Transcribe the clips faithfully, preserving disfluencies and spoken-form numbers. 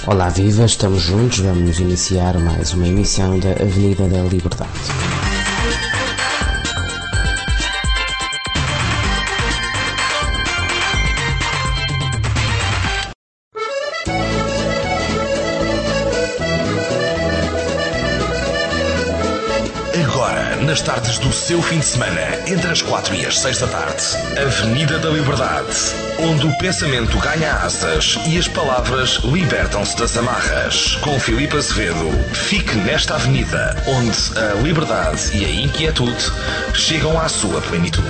Olá, viva, estamos juntos, vamos iniciar mais uma emissão da Avenida da Liberdade. Agora, nas tardes do seu fim de semana, entre as quatro e as seis da tarde, Avenida da Liberdade, onde o pensamento ganha asas e as palavras libertam-se das amarras. Com Filipe Azevedo, fique nesta avenida, onde a liberdade e a inquietude chegam à sua plenitude.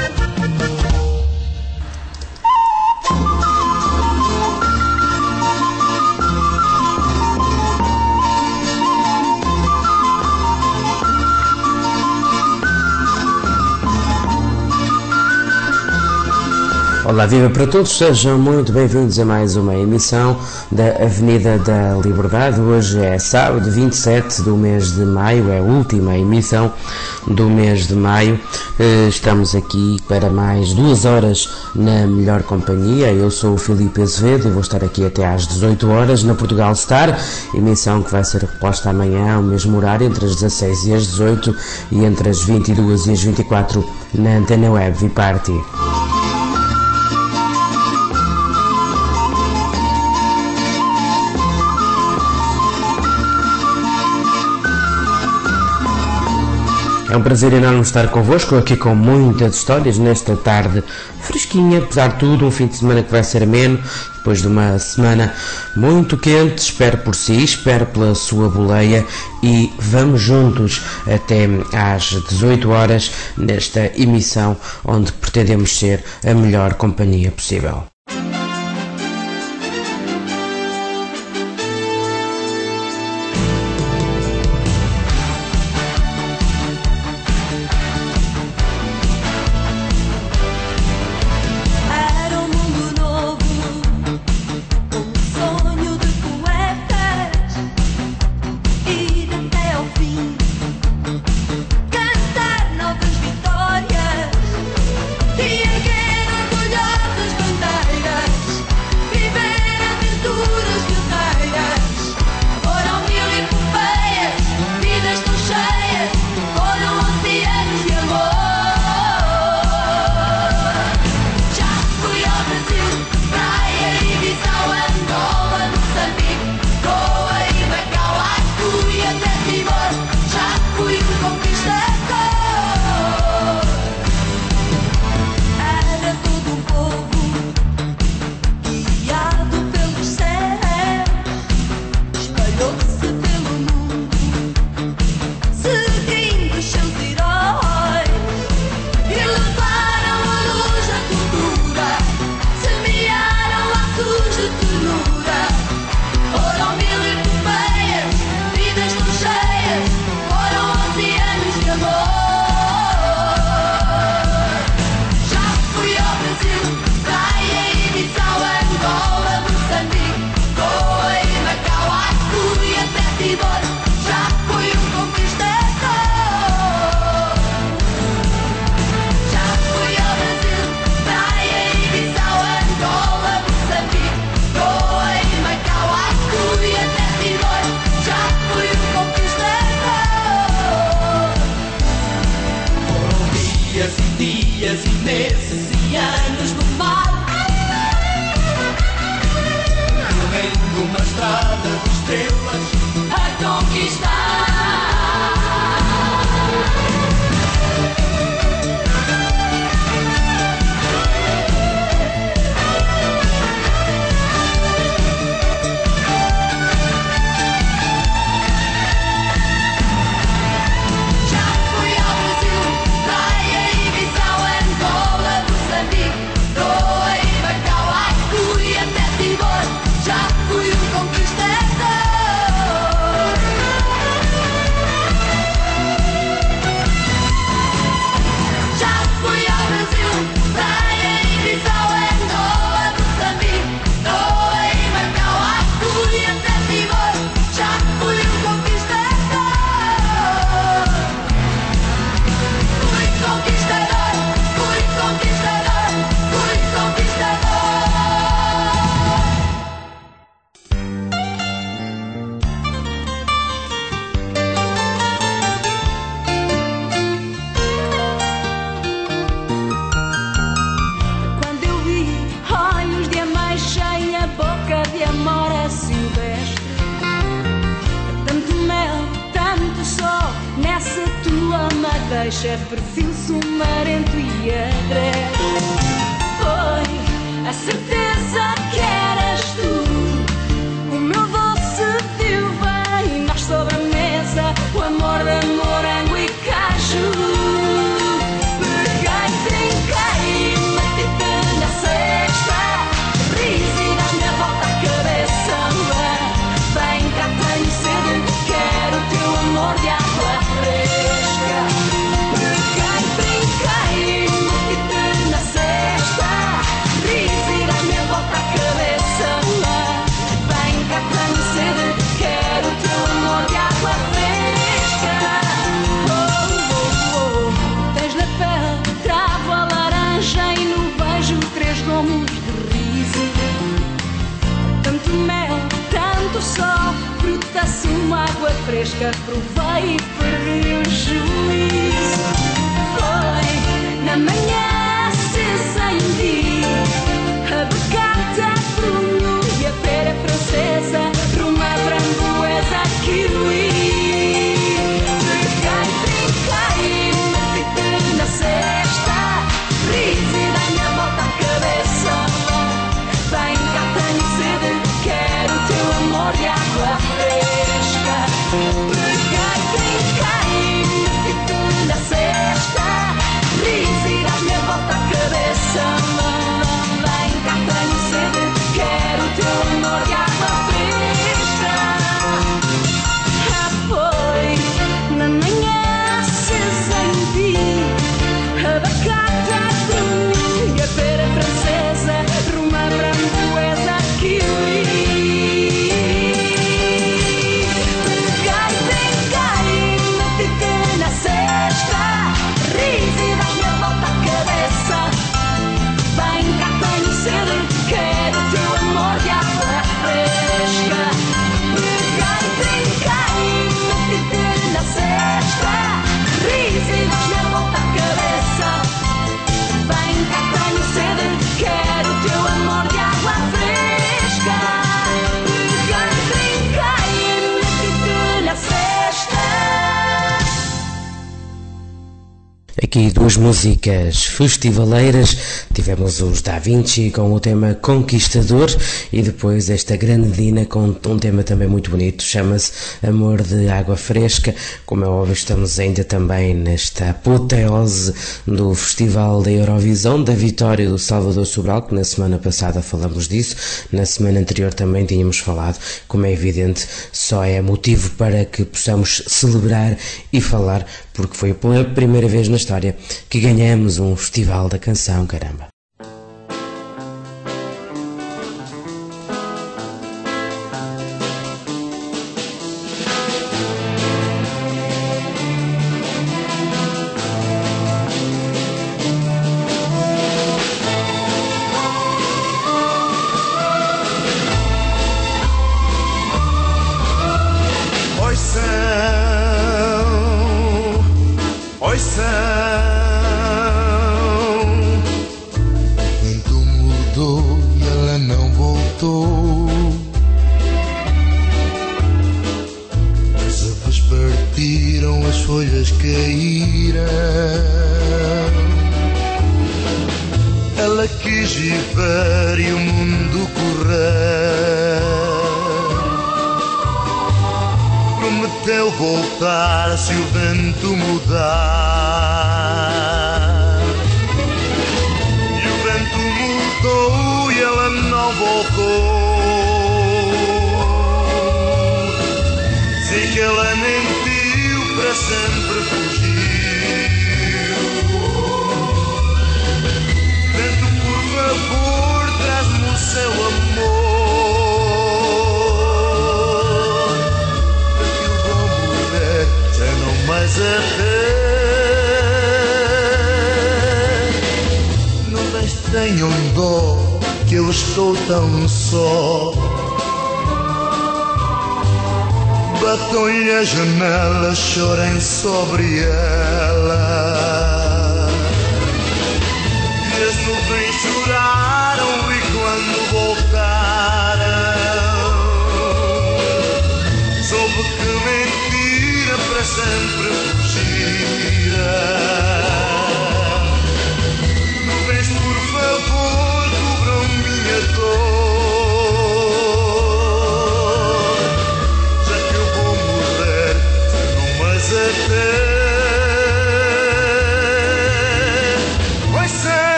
Olá, viva para todos, sejam muito bem-vindos a mais uma emissão da Avenida da Liberdade. Hoje é sábado, vinte e sete do mês de maio, é a última emissão do mês de maio. Estamos aqui para mais duas horas na melhor companhia. Eu sou o Filipe Azevedo e vou estar aqui até às dezoito horas na Portugal Star, emissão que vai ser reposta amanhã ao mesmo horário, entre as dezasseis e as dezoito e entre as vinte e duas e as vinte e quatro na Antena Web Viparty. É um prazer enorme estar convosco, aqui com muitas histórias nesta tarde fresquinha, apesar de tudo, um fim de semana que vai ser ameno, depois de uma semana muito quente. Espero por si, espero pela sua boleia e vamos juntos até às dezoito horas nesta emissão onde pretendemos ser a melhor companhia possível. Já fui um conquistador. deixa perfil sumarento e agreste. Foi a certeza que eras tu, o meu doce viu bem na sobremesa, o amor de morango e caju. Peguei, trinquei, meti-te na cesta, riso e dás-me a volta à cabeça. Vem cá, tenho sede, quero o teu amor de água fresca. Peguei, trinquei, meti-te na cesta, riso e dás-me a volta à cabeça. Vem cá, tenho sede, quero o teu amor de água fresca. Oh, oh, oh. Tens na pele travo a laranja e no beijo três gomos de riso. Tanto mel, tanto sol, fruta-se uma água fresca. Provei e perdi o juízo. Foi na manhã acesa em dia, abacate, pruno e a pera francesa, ruma, framboesa, kiwi. Peguei, trinquei, meti-te na cesta, riso e dai-me a volta à cabeça. Vem cá, tenho sede, quero o teu amor de água fresca. Peguei, trinquei, meti-te na cesta, riso e dás-me a volta à cabeça. Vem cá, tenho sede, quero o teu amor de água fresca. Ah, foi na manhã acesa em dia, abacate, pruno e a pera francesa, ruma, framboesa, kiwi. Peguei, trinquei, meti-te na cesta, riso e dás-me a volta à cabeça. Vem cá, tenho sede, quero o teu amor de água fresca. Peguei, trinquei, meti-te na cesta, riso e dás-me a volta à cabeça. Vem cá, tenho sede, quero o teu amor de água fresca. Peguei, trinquei, meti-te na cesta. Aqui duas músicas festivaleiras, tivemos os Da Vinci com o tema Conquistador e depois esta Granadina com um tema também muito bonito, chama-se Amor de Água Fresca. Como é óbvio, estamos ainda também nesta apoteose do Festival da Eurovisão, da vitória do Salvador Sobral, que na semana passada falamos disso, na semana anterior também tínhamos falado. Como é evidente, só é motivo para que possamos celebrar e falar, porque foi pela primeira vez na história que ganhamos um Festival da Canção, caramba. Oi céu, oi céu, o vento mudou e ela não voltou. As aves partiram, as folhas caíram. Ela quis viver e o mundo correr. Prometeu voltar se o vento mudar. E o vento mudou e ela não voltou. Sei que ela mentiu, para sempre fugiu. Vento, por favor, traz-me o seu amor. Mas a rei, não mais tenham dó, que eu estou tão só. Batam-lhe a janela, chorem sobre ela. E as nuvens choraram e quando voltaram, soube que mentira para sempre fugira.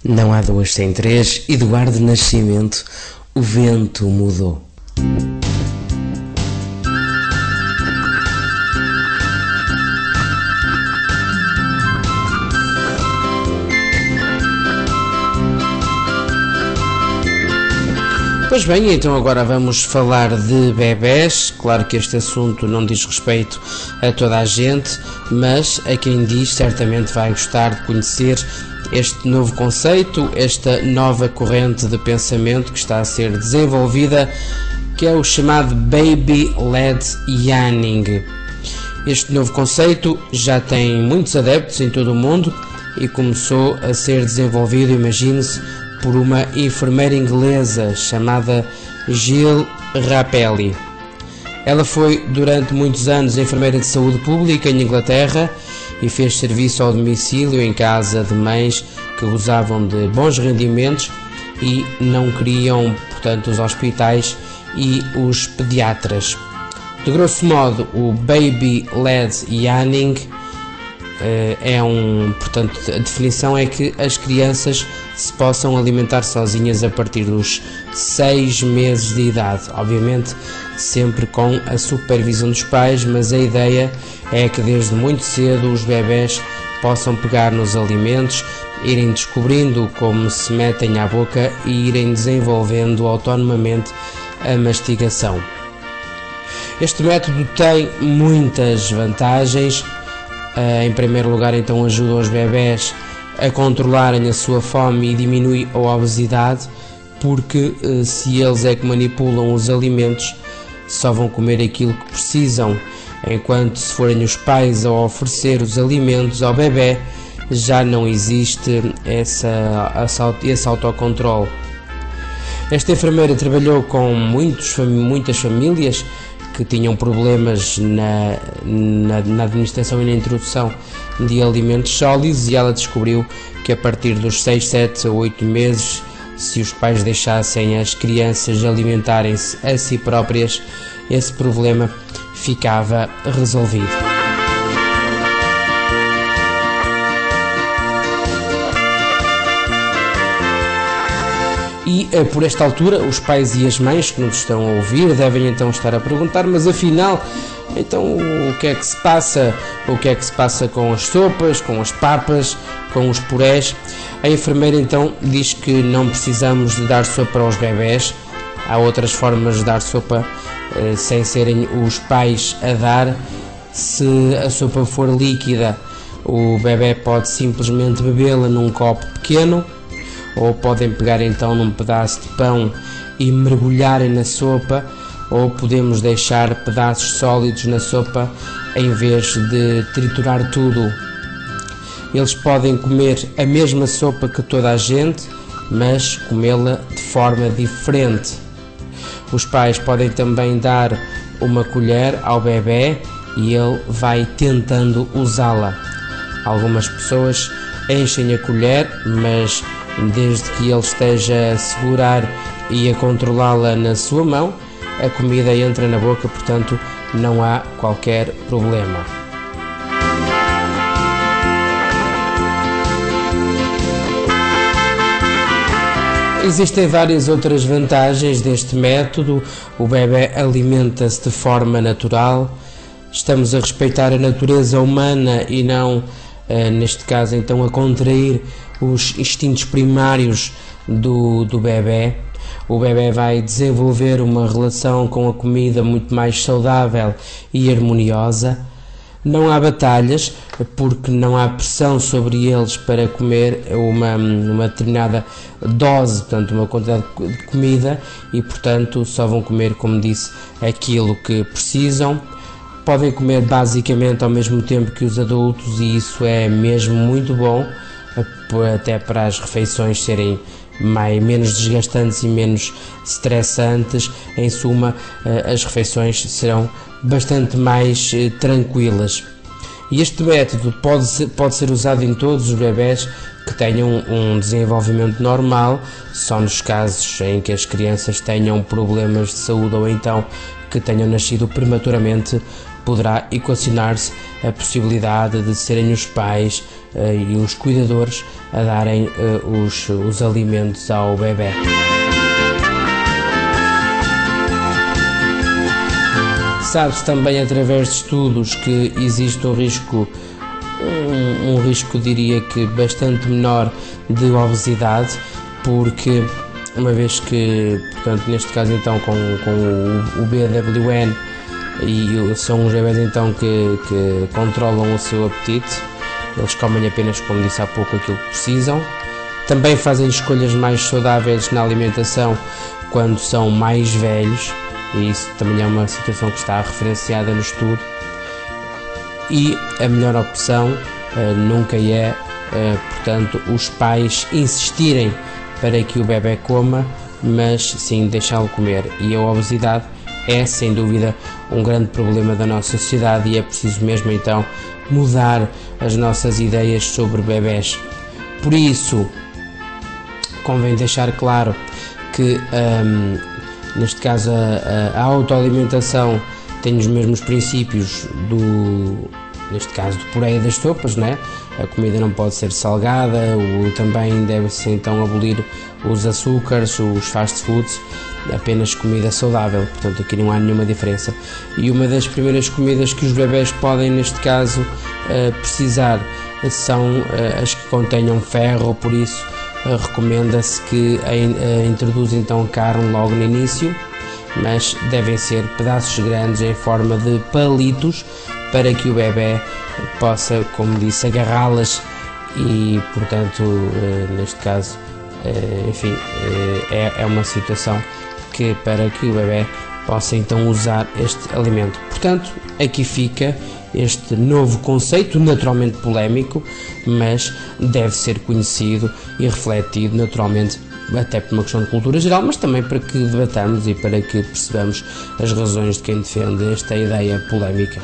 Não há duas sem três, Eduardo Nascimento, o vento mudou. Pois bem, então agora vamos falar de bebés. Claro que este assunto não diz respeito a toda a gente, mas a quem diz certamente vai gostar de conhecer este novo conceito, esta nova corrente de pensamento que está a ser desenvolvida, que é o chamado Baby-led Yanning. Este novo conceito já tem muitos adeptos em todo o mundo e começou a ser desenvolvido, imagine-se, por uma enfermeira inglesa chamada Jill Rapelli. Ela foi durante muitos anos enfermeira de saúde pública em Inglaterra e fez serviço ao domicílio em casa de mães que gozavam de bons rendimentos e não queriam, portanto, os hospitais e os pediatras. De grosso modo, o Baby-led Yanning é um, portanto, a definição é que as crianças se possam alimentar sozinhas a partir dos seis meses de idade, obviamente sempre com a supervisão dos pais, mas a ideia é que desde muito cedo os bebés possam pegar nos alimentos, irem descobrindo como se metem à boca e irem desenvolvendo autonomamente a mastigação. Este método tem muitas vantagens. Em primeiro lugar, então, ajuda os bebés a controlarem a sua fome e diminui a obesidade, porque se eles é que manipulam os alimentos, só vão comer aquilo que precisam, enquanto se forem os pais a oferecer os alimentos ao bebé, já não existe essa, esse autocontrole. Esta enfermeira trabalhou com muitos, muitas famílias que tinham problemas na, na, na administração e na introdução de alimentos sólidos, e ela descobriu que a partir dos seis, sete ou oito meses, se os pais deixassem as crianças alimentarem-se a si próprias, esse problema ficava resolvido. E por esta altura os pais e as mães que nos estão a ouvir devem então estar a perguntar, mas afinal, então o que é que se passa? O que é que se passa com as sopas, com as papas, com os purés? A enfermeira então diz que não precisamos de dar sopa aos bebés. Há outras formas de dar sopa eh, sem serem os pais a dar. Se a sopa for líquida, o bebé pode simplesmente bebê-la num copo pequeno, ou podem pegar então num pedaço de pão e mergulharem na sopa, ou podemos deixar pedaços sólidos na sopa em vez de triturar tudo. Eles podem comer a mesma sopa que toda a gente, mas comê-la de forma diferente. Os pais podem também dar uma colher ao bebé e ele vai tentando usá-la. Algumas pessoas enchem a colher, mas desde que ele esteja a segurar e a controlá-la na sua mão, a comida entra na boca, portanto não há qualquer problema. Existem várias outras vantagens deste método. O bebé alimenta-se de forma natural, estamos a respeitar a natureza humana e não, neste caso então, a contrair os instintos primários do, do bebé. O bebé vai desenvolver uma relação com a comida muito mais saudável e harmoniosa. Não há batalhas, porque não há pressão sobre eles para comer uma, uma determinada dose, portanto uma quantidade de comida, e portanto só vão comer, como disse, aquilo que precisam. Podem comer basicamente ao mesmo tempo que os adultos, e isso é mesmo muito bom, até para as refeições serem mais, menos desgastantes e menos estressantes. Em suma, as refeições serão bastante mais tranquilas. E este método pode ser, pode ser usado em todos os bebés que tenham um desenvolvimento normal, só nos casos em que as crianças tenham problemas de saúde ou então que tenham nascido prematuramente, poderá equacionar-se a possibilidade de serem os pais uh, e os cuidadores a darem uh, os, os alimentos ao bebê. Sabe-se também através de estudos que existe um risco, um, um risco diria que bastante menor de obesidade, porque uma vez que, portanto, neste caso então com, com o, o B W N, e são os bebés então que, que controlam o seu apetite, eles comem apenas, como disse há pouco, aquilo que precisam. Também fazem escolhas mais saudáveis na alimentação quando são mais velhos, e isso também é uma situação que está referenciada no estudo. E a melhor opção uh, nunca é, uh, portanto, os pais insistirem para que o bebê coma, mas sim deixá-lo comer. E a obesidade é, sem dúvida, um grande problema da nossa sociedade, e é preciso mesmo então mudar as nossas ideias sobre bebés. Por isso, convém deixar claro que um, neste caso a, a autoalimentação tem os mesmos princípios do, neste caso, do puré e das sopas, né? A comida não pode ser salgada, o, também deve-se então abolir os açúcares, os fast foods, apenas comida saudável, portanto aqui não há nenhuma diferença. E uma das primeiras comidas que os bebés podem, neste caso, uh, precisar são uh, as que contenham ferro, por isso uh, recomenda-se que uh, introduz então carne logo no início, mas devem ser pedaços grandes em forma de palitos, para que o bebê possa, como disse, agarrá-las e, portanto, uh, neste caso, uh, enfim, uh, é, é uma situação que para que o bebê possa então usar este alimento. Portanto, aqui fica este novo conceito, naturalmente polémico, mas deve ser conhecido e refletido naturalmente, até por uma questão de cultura geral, mas também para que debatamos e para que percebamos as razões de quem defende esta ideia polémica.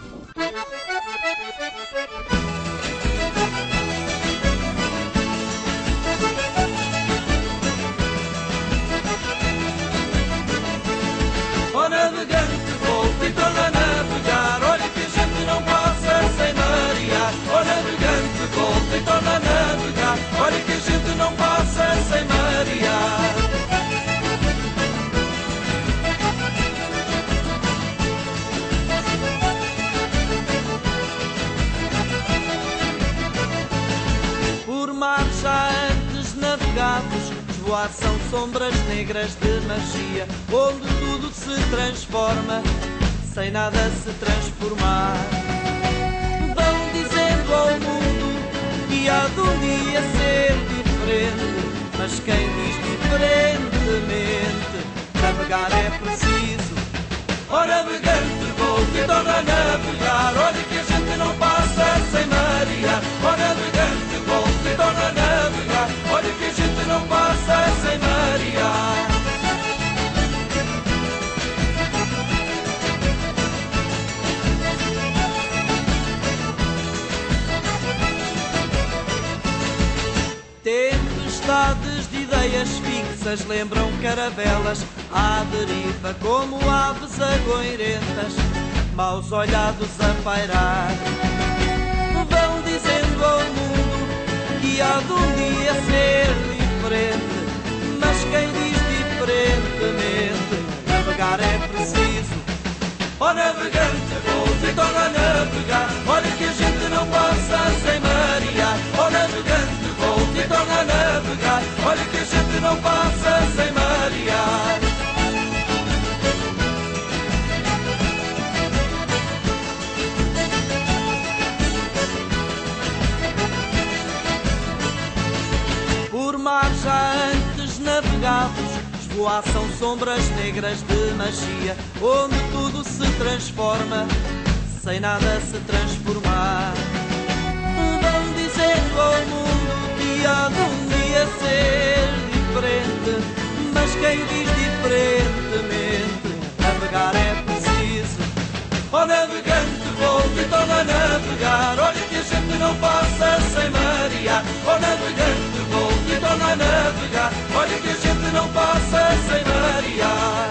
São sombras negras de magia, onde tudo se transforma, sem nada se transformar. Vão dizendo ao mundo que há de um dia ser diferente, mas quem diz diferentemente, navegar é preciso. Ó navegante, volte e torna a navegar, olha que a gente não passa sem marear. Ó navegante, volte e torna a navegar, olha que a gente não passa sem marear. Tempestades de ideias fixas lembram caravelas à deriva, como aves agoirentas, maus olhados a pairar. Vão dizendo ao mundo que há de um dia ser diferente, mas quem diz diferentemente, navegar é preciso. Ó navegante, volte e torna a navegar, olha que a gente não passa sem marear. Ó navegante, volte e torna a navegar, olha que a gente não passa sem marear. Por mar já antes navegados, esvoaçam sombras negras de magia, onde tudo se transforma, sem nada se transformar. Vão dizendo ao mundo que há de um dia ser diferente, mas quem diz diferentemente, navegar é preciso. Ó navegante, volte e torna a navegar, olha que a gente não passa sem marear. Ó navegante, volte e torna a navegar, olha que a gente não passa sem marear.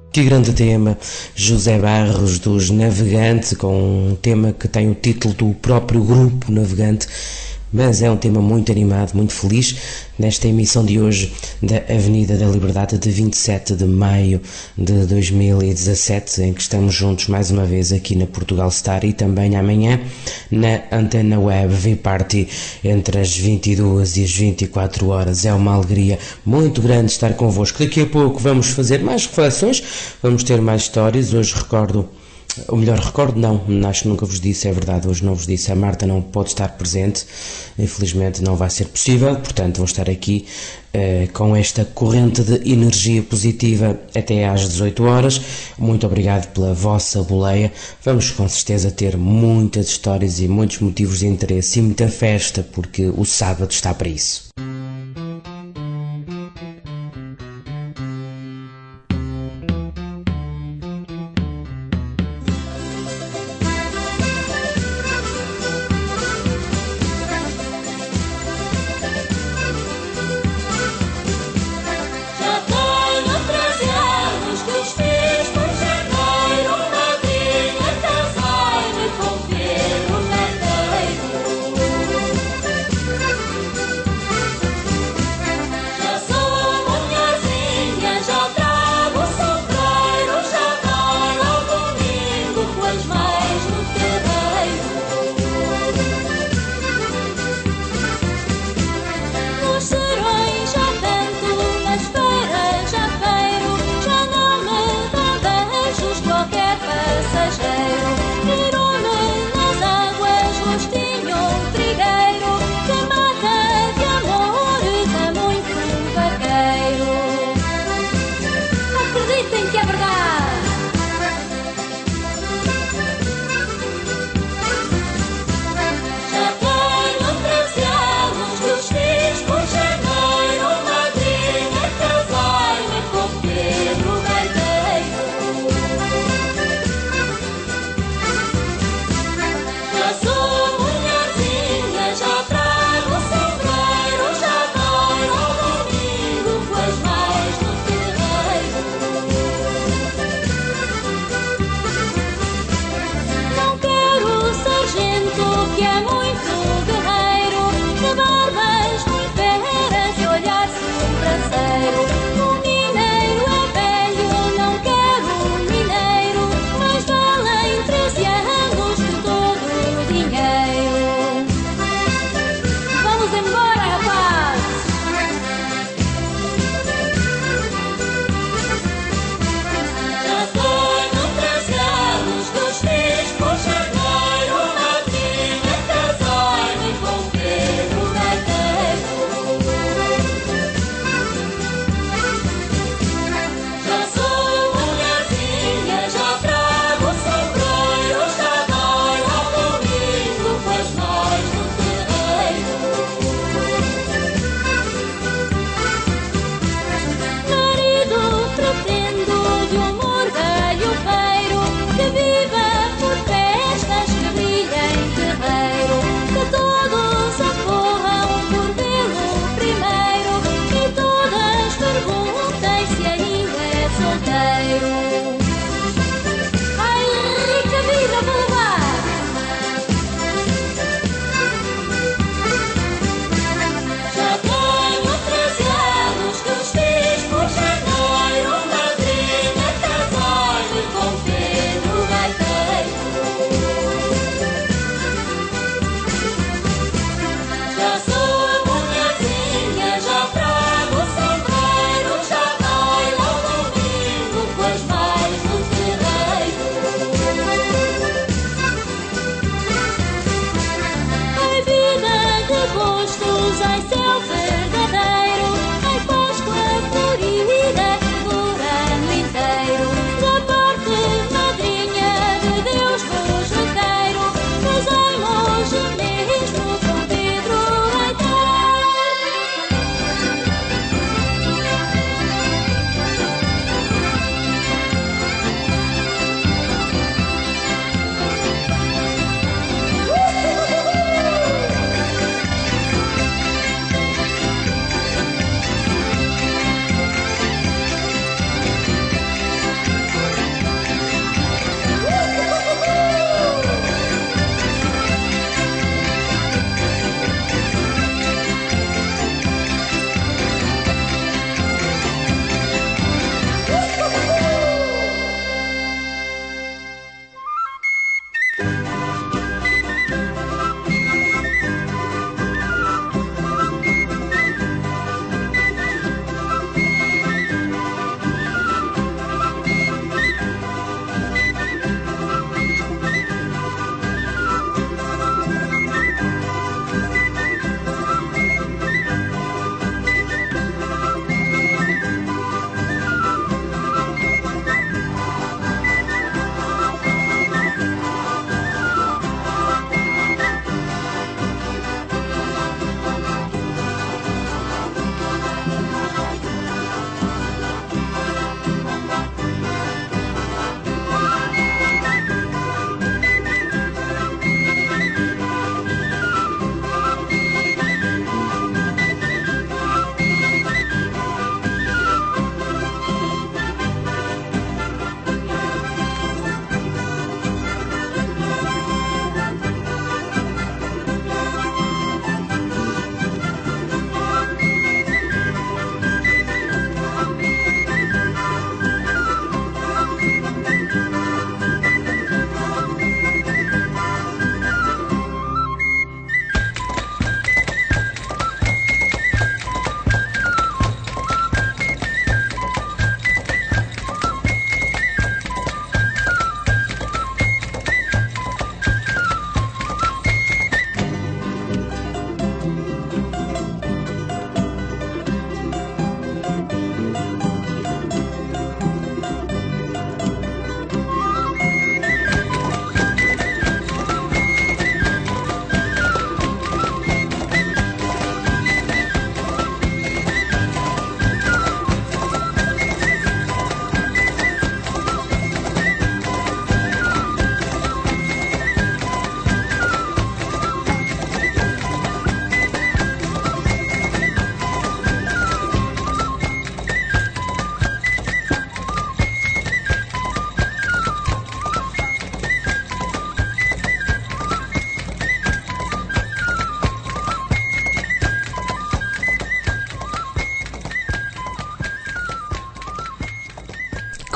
Que grande tema, José Barros dos Navegante, com um tema que tem o título do próprio grupo Navegante, mas é um tema muito animado, muito feliz, nesta emissão de hoje da Avenida da Liberdade de vinte e sete de maio de dois mil e dezassete, em que estamos juntos mais uma vez aqui na Portugal Star e também amanhã na Antena Web V-Party entre as vinte e duas e as vinte e quatro horas. É uma alegria muito grande estar convosco. Daqui a pouco vamos fazer mais reflexões, vamos ter mais histórias. Hoje recordo Ou melhor, recordo não, acho que nunca vos disse, é verdade, hoje não vos disse, a Marta não pode estar presente, infelizmente não vai ser possível, portanto vou estar aqui eh, com esta corrente de energia positiva até às dezoito horas. Muito obrigado pela vossa boleia, vamos com certeza ter muitas histórias e muitos motivos de interesse e muita festa, porque o sábado está para isso. Thank you.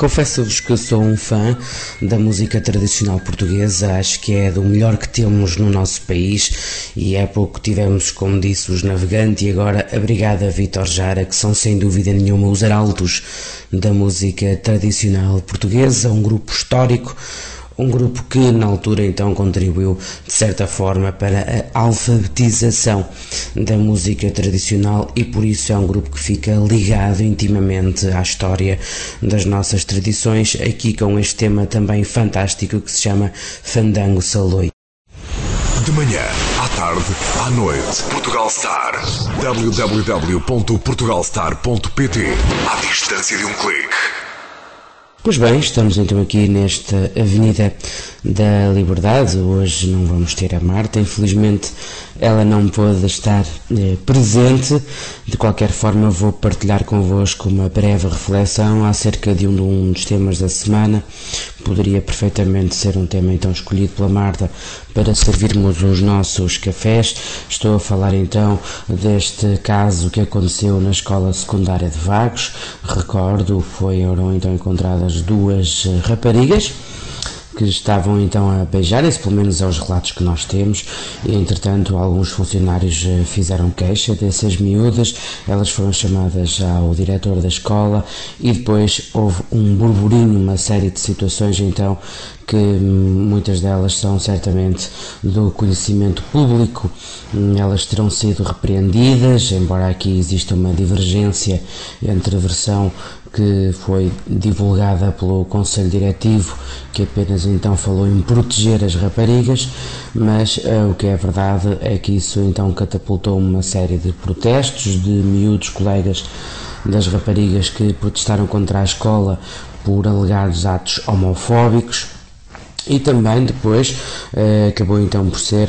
Confesso-vos que sou um fã da música tradicional portuguesa, acho que é do melhor que temos no nosso país e há pouco tivemos, como disse, os Navegante e agora a Brigada Vítor Jara, que são sem dúvida nenhuma os arautos da música tradicional portuguesa, um grupo histórico, um grupo que na altura então contribuiu de certa forma para a alfabetização da música tradicional e por isso é um grupo que fica ligado intimamente à história das nossas tradições, aqui com este tema também fantástico que se chama Fandango Saloi. De manhã, à tarde, à noite, Portugal Star. w w w ponto portugal star ponto p t. À distância de um clique. Pois bem, estamos então aqui nesta Avenida da Liberdade. Hoje não vamos ter a Marta, infelizmente ela não pôde estar eh, presente. De qualquer forma vou partilhar convosco uma breve reflexão acerca de um, de um dos temas da semana. Poderia perfeitamente ser um tema então escolhido pela Marta para servirmos os nossos cafés. Estou a falar então deste caso que aconteceu na escola secundária de Vagos. Recordo, foram então encontradas duas raparigas que estavam então a beijarem-se, pelo menos aos relatos que nós temos, e entretanto alguns funcionários fizeram queixa dessas miúdas, elas foram chamadas ao diretor da escola e depois houve um burburinho, uma série de situações então que muitas delas são certamente do conhecimento público. Elas terão sido repreendidas, embora aqui exista uma divergência entre a versão que foi divulgada pelo Conselho Diretivo, que apenas então falou em proteger as raparigas, mas uh, o que é verdade é que isso então catapultou uma série de protestos de miúdos colegas das raparigas que protestaram contra a escola por alegados atos homofóbicos. E também depois eh, acabou então por ser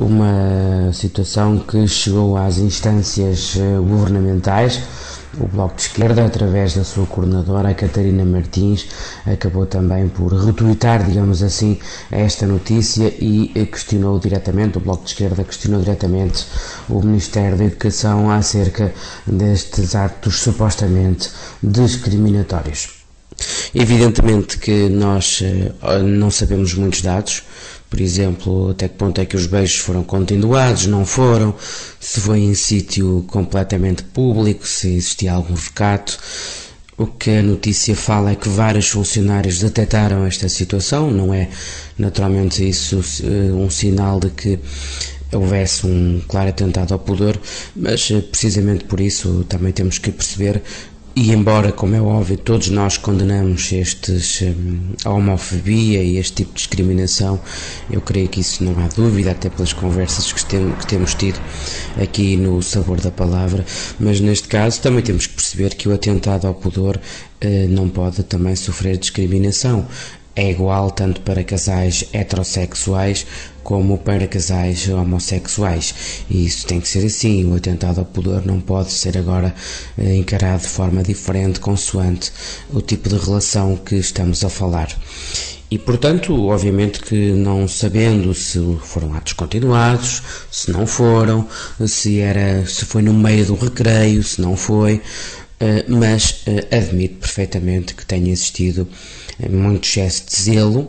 uma situação que chegou às instâncias eh, governamentais. O Bloco de Esquerda, através da sua coordenadora, a Catarina Martins, acabou também por retuitar, digamos assim, esta notícia e questionou diretamente, o Bloco de Esquerda questionou diretamente o Ministério da Educação acerca destes atos supostamente discriminatórios. Evidentemente que nós uh, não sabemos muitos dados, por exemplo, até que ponto é que os beijos foram continuados, não foram, se foi em sítio completamente público, se existia algum recato. O que a notícia fala é que vários funcionários detectaram esta situação, não é naturalmente isso uh, um sinal de que houvesse um claro atentado ao pudor, mas uh, precisamente por isso também temos que perceber. E embora, como é óbvio, todos nós condenamos estes, a homofobia e este tipo de discriminação, eu creio que isso não há dúvida, até pelas conversas que, tem, que temos tido aqui no Sabor da Palavra, mas neste caso também temos que perceber que o atentado ao pudor eh, não pode também sofrer discriminação. É igual tanto para casais heterossexuais como para casais homossexuais e isso tem que ser assim. O atentado ao pudor não pode ser agora eh, encarado de forma diferente consoante o tipo de relação que estamos a falar. E, portanto, obviamente que não sabendo se foram atos continuados, se não foram, se, era, se foi no meio do recreio, se não foi, eh, mas eh, admito perfeitamente que tenha existido muito excesso de zelo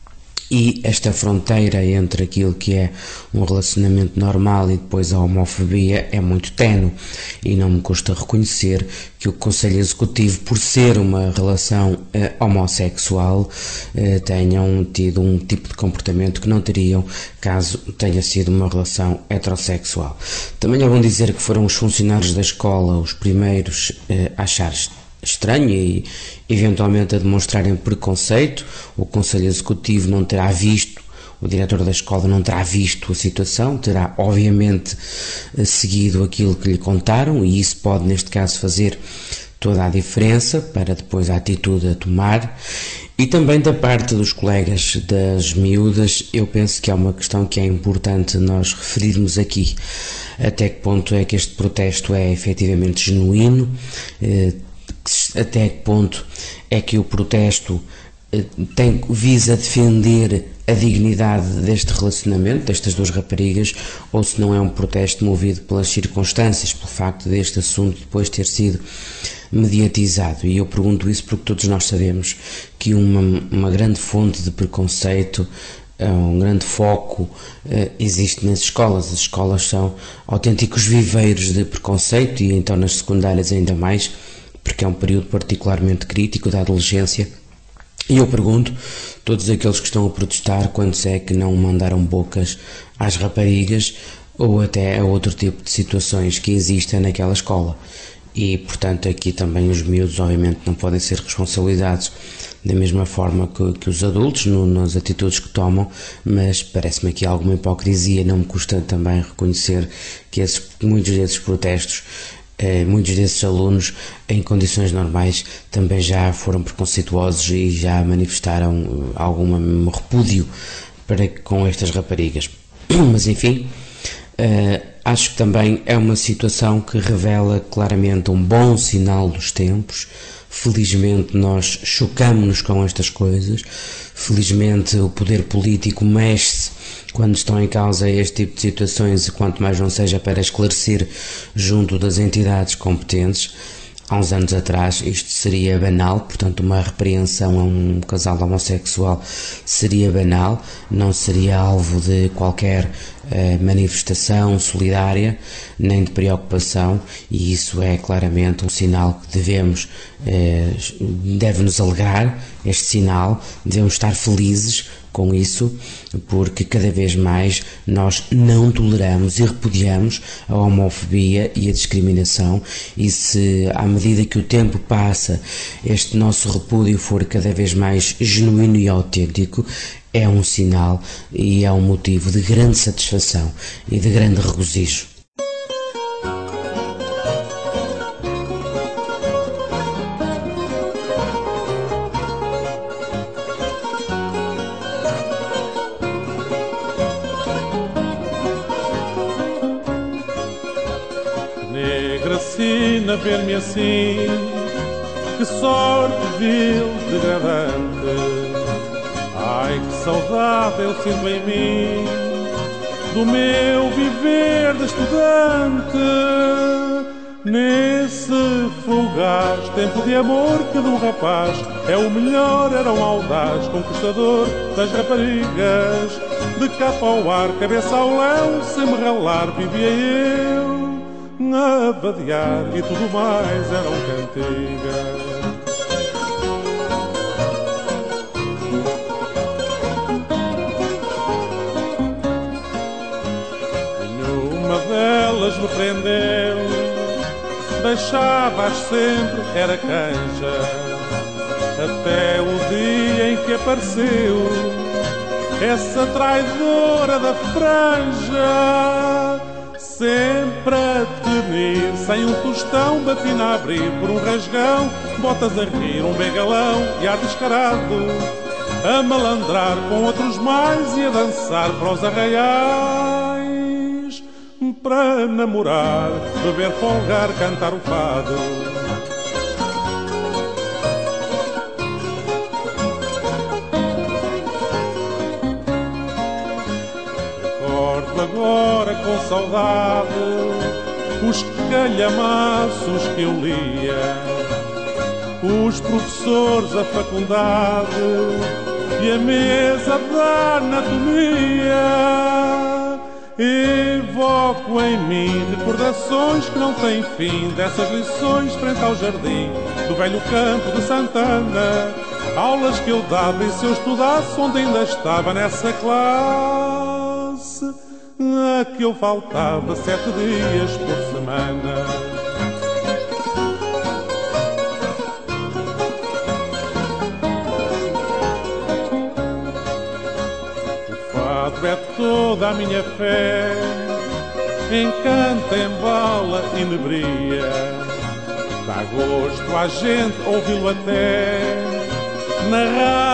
e esta fronteira entre aquilo que é um relacionamento normal e depois a homofobia é muito ténue e não me custa reconhecer que o Conselho Executivo, por ser uma relação eh, homossexual, eh, tenham tido um tipo de comportamento que não teriam caso tenha sido uma relação heterossexual. Também é bom dizer que foram os funcionários da escola os primeiros eh, a achar estranho e eventualmente a demonstrarem preconceito. O Conselho Executivo não terá visto, o diretor da escola não terá visto a situação, terá obviamente seguido aquilo que lhe contaram e isso pode neste caso fazer toda a diferença para depois a atitude a tomar. E também da parte dos colegas das miúdas, eu penso que é uma questão que é importante nós referirmos aqui. Até que ponto é que este protesto é efetivamente genuíno? Até que ponto é que o protesto tem, visa defender a dignidade deste relacionamento, destas duas raparigas, ou se não é um protesto movido pelas circunstâncias, pelo facto deste assunto depois ter sido mediatizado. E eu pergunto isso porque todos nós sabemos que uma, uma grande fonte de preconceito, um grande foco uh, existe nas escolas. As escolas são autênticos viveiros de preconceito, e então nas secundárias ainda mais, porque é um período particularmente crítico da adolescência. E eu pergunto, todos aqueles que estão a protestar, quantos é que não mandaram bocas às raparigas ou até a outro tipo de situações que existem naquela escola? E, portanto, aqui também os miúdos, obviamente, não podem ser responsabilizados da mesma forma que, que os adultos no, nas atitudes que tomam, mas parece-me aqui alguma hipocrisia. Não me custa também reconhecer que esses, muitos desses protestos, eh, muitos desses alunos, em condições normais, também já foram preconceituosos e já manifestaram algum repúdio para com estas raparigas. Mas, enfim... Uh, acho que também é uma situação que revela claramente um bom sinal dos tempos. Felizmente nós chocamos-nos com estas coisas, felizmente o poder político mexe-se quando estão em causa este tipo de situações, e quanto mais não seja para esclarecer junto das entidades competentes. Há uns anos atrás isto seria banal, portanto uma repreensão a um casal homossexual seria banal, não seria alvo de qualquer eh, manifestação solidária, nem de preocupação, e isso é claramente um sinal que devemos, eh, deve-nos alegrar, este sinal, devemos estar felizes com isso, porque cada vez mais nós não toleramos e repudiamos a homofobia e a discriminação, e se à medida que o tempo passa este nosso repúdio for cada vez mais genuíno e autêntico, é um sinal e é um motivo de grande satisfação e de grande regozijo. Negra-sina, ver-me assim, que sorte vil, degradante. Ai, que saudade eu sinto em mim do meu viver de estudante. Nesse fugaz tempo de amor que de um rapaz é o melhor, era um audaz conquistador das raparigas. De capa ao ar, cabeça ao léu, sem me ralar vivia eu a vadear, e tudo mais eram cantigas. Elas me prendeu, deixava-as sempre, era canja, até o dia em que apareceu essa traidora da franja. Sempre a tenir, sem um tostão, batina a abrir por um rasgão, botas a rir, um begalão e ar descarado, a malandrar com outros mais e a dançar para os arraiais, para namorar, beber, folgar, cantar o fado. Recordo agora com saudade os calhamaços que eu lia, os professores, a faculdade e a mesa da anatomia. Evoco em mim recordações que não têm fim dessas lições frente ao jardim do velho campo de Santana. Aulas que eu dava e se eu estudasse onde ainda estava nessa classe a que eu faltava sete dias por semana. É toda a minha fé, encanta, embala, inebria, dá gosto à gente ouvi-lo até na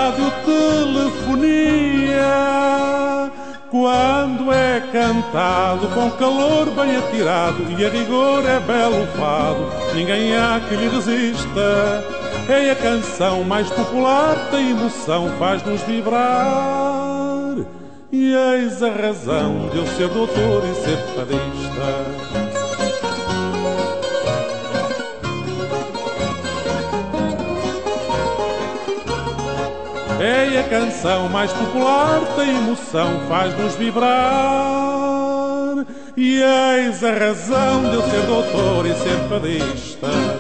radiotelefonia, quando é cantado com calor bem atirado e a rigor é belo fado, ninguém há que lhe resista. É a canção mais popular, tem emoção, faz-nos vibrar. E eis a razão de eu ser doutor e ser fadista. a canção mais popular tem emoção, faz-nos vibrar. E eis a razão de eu ser doutor e ser fadista.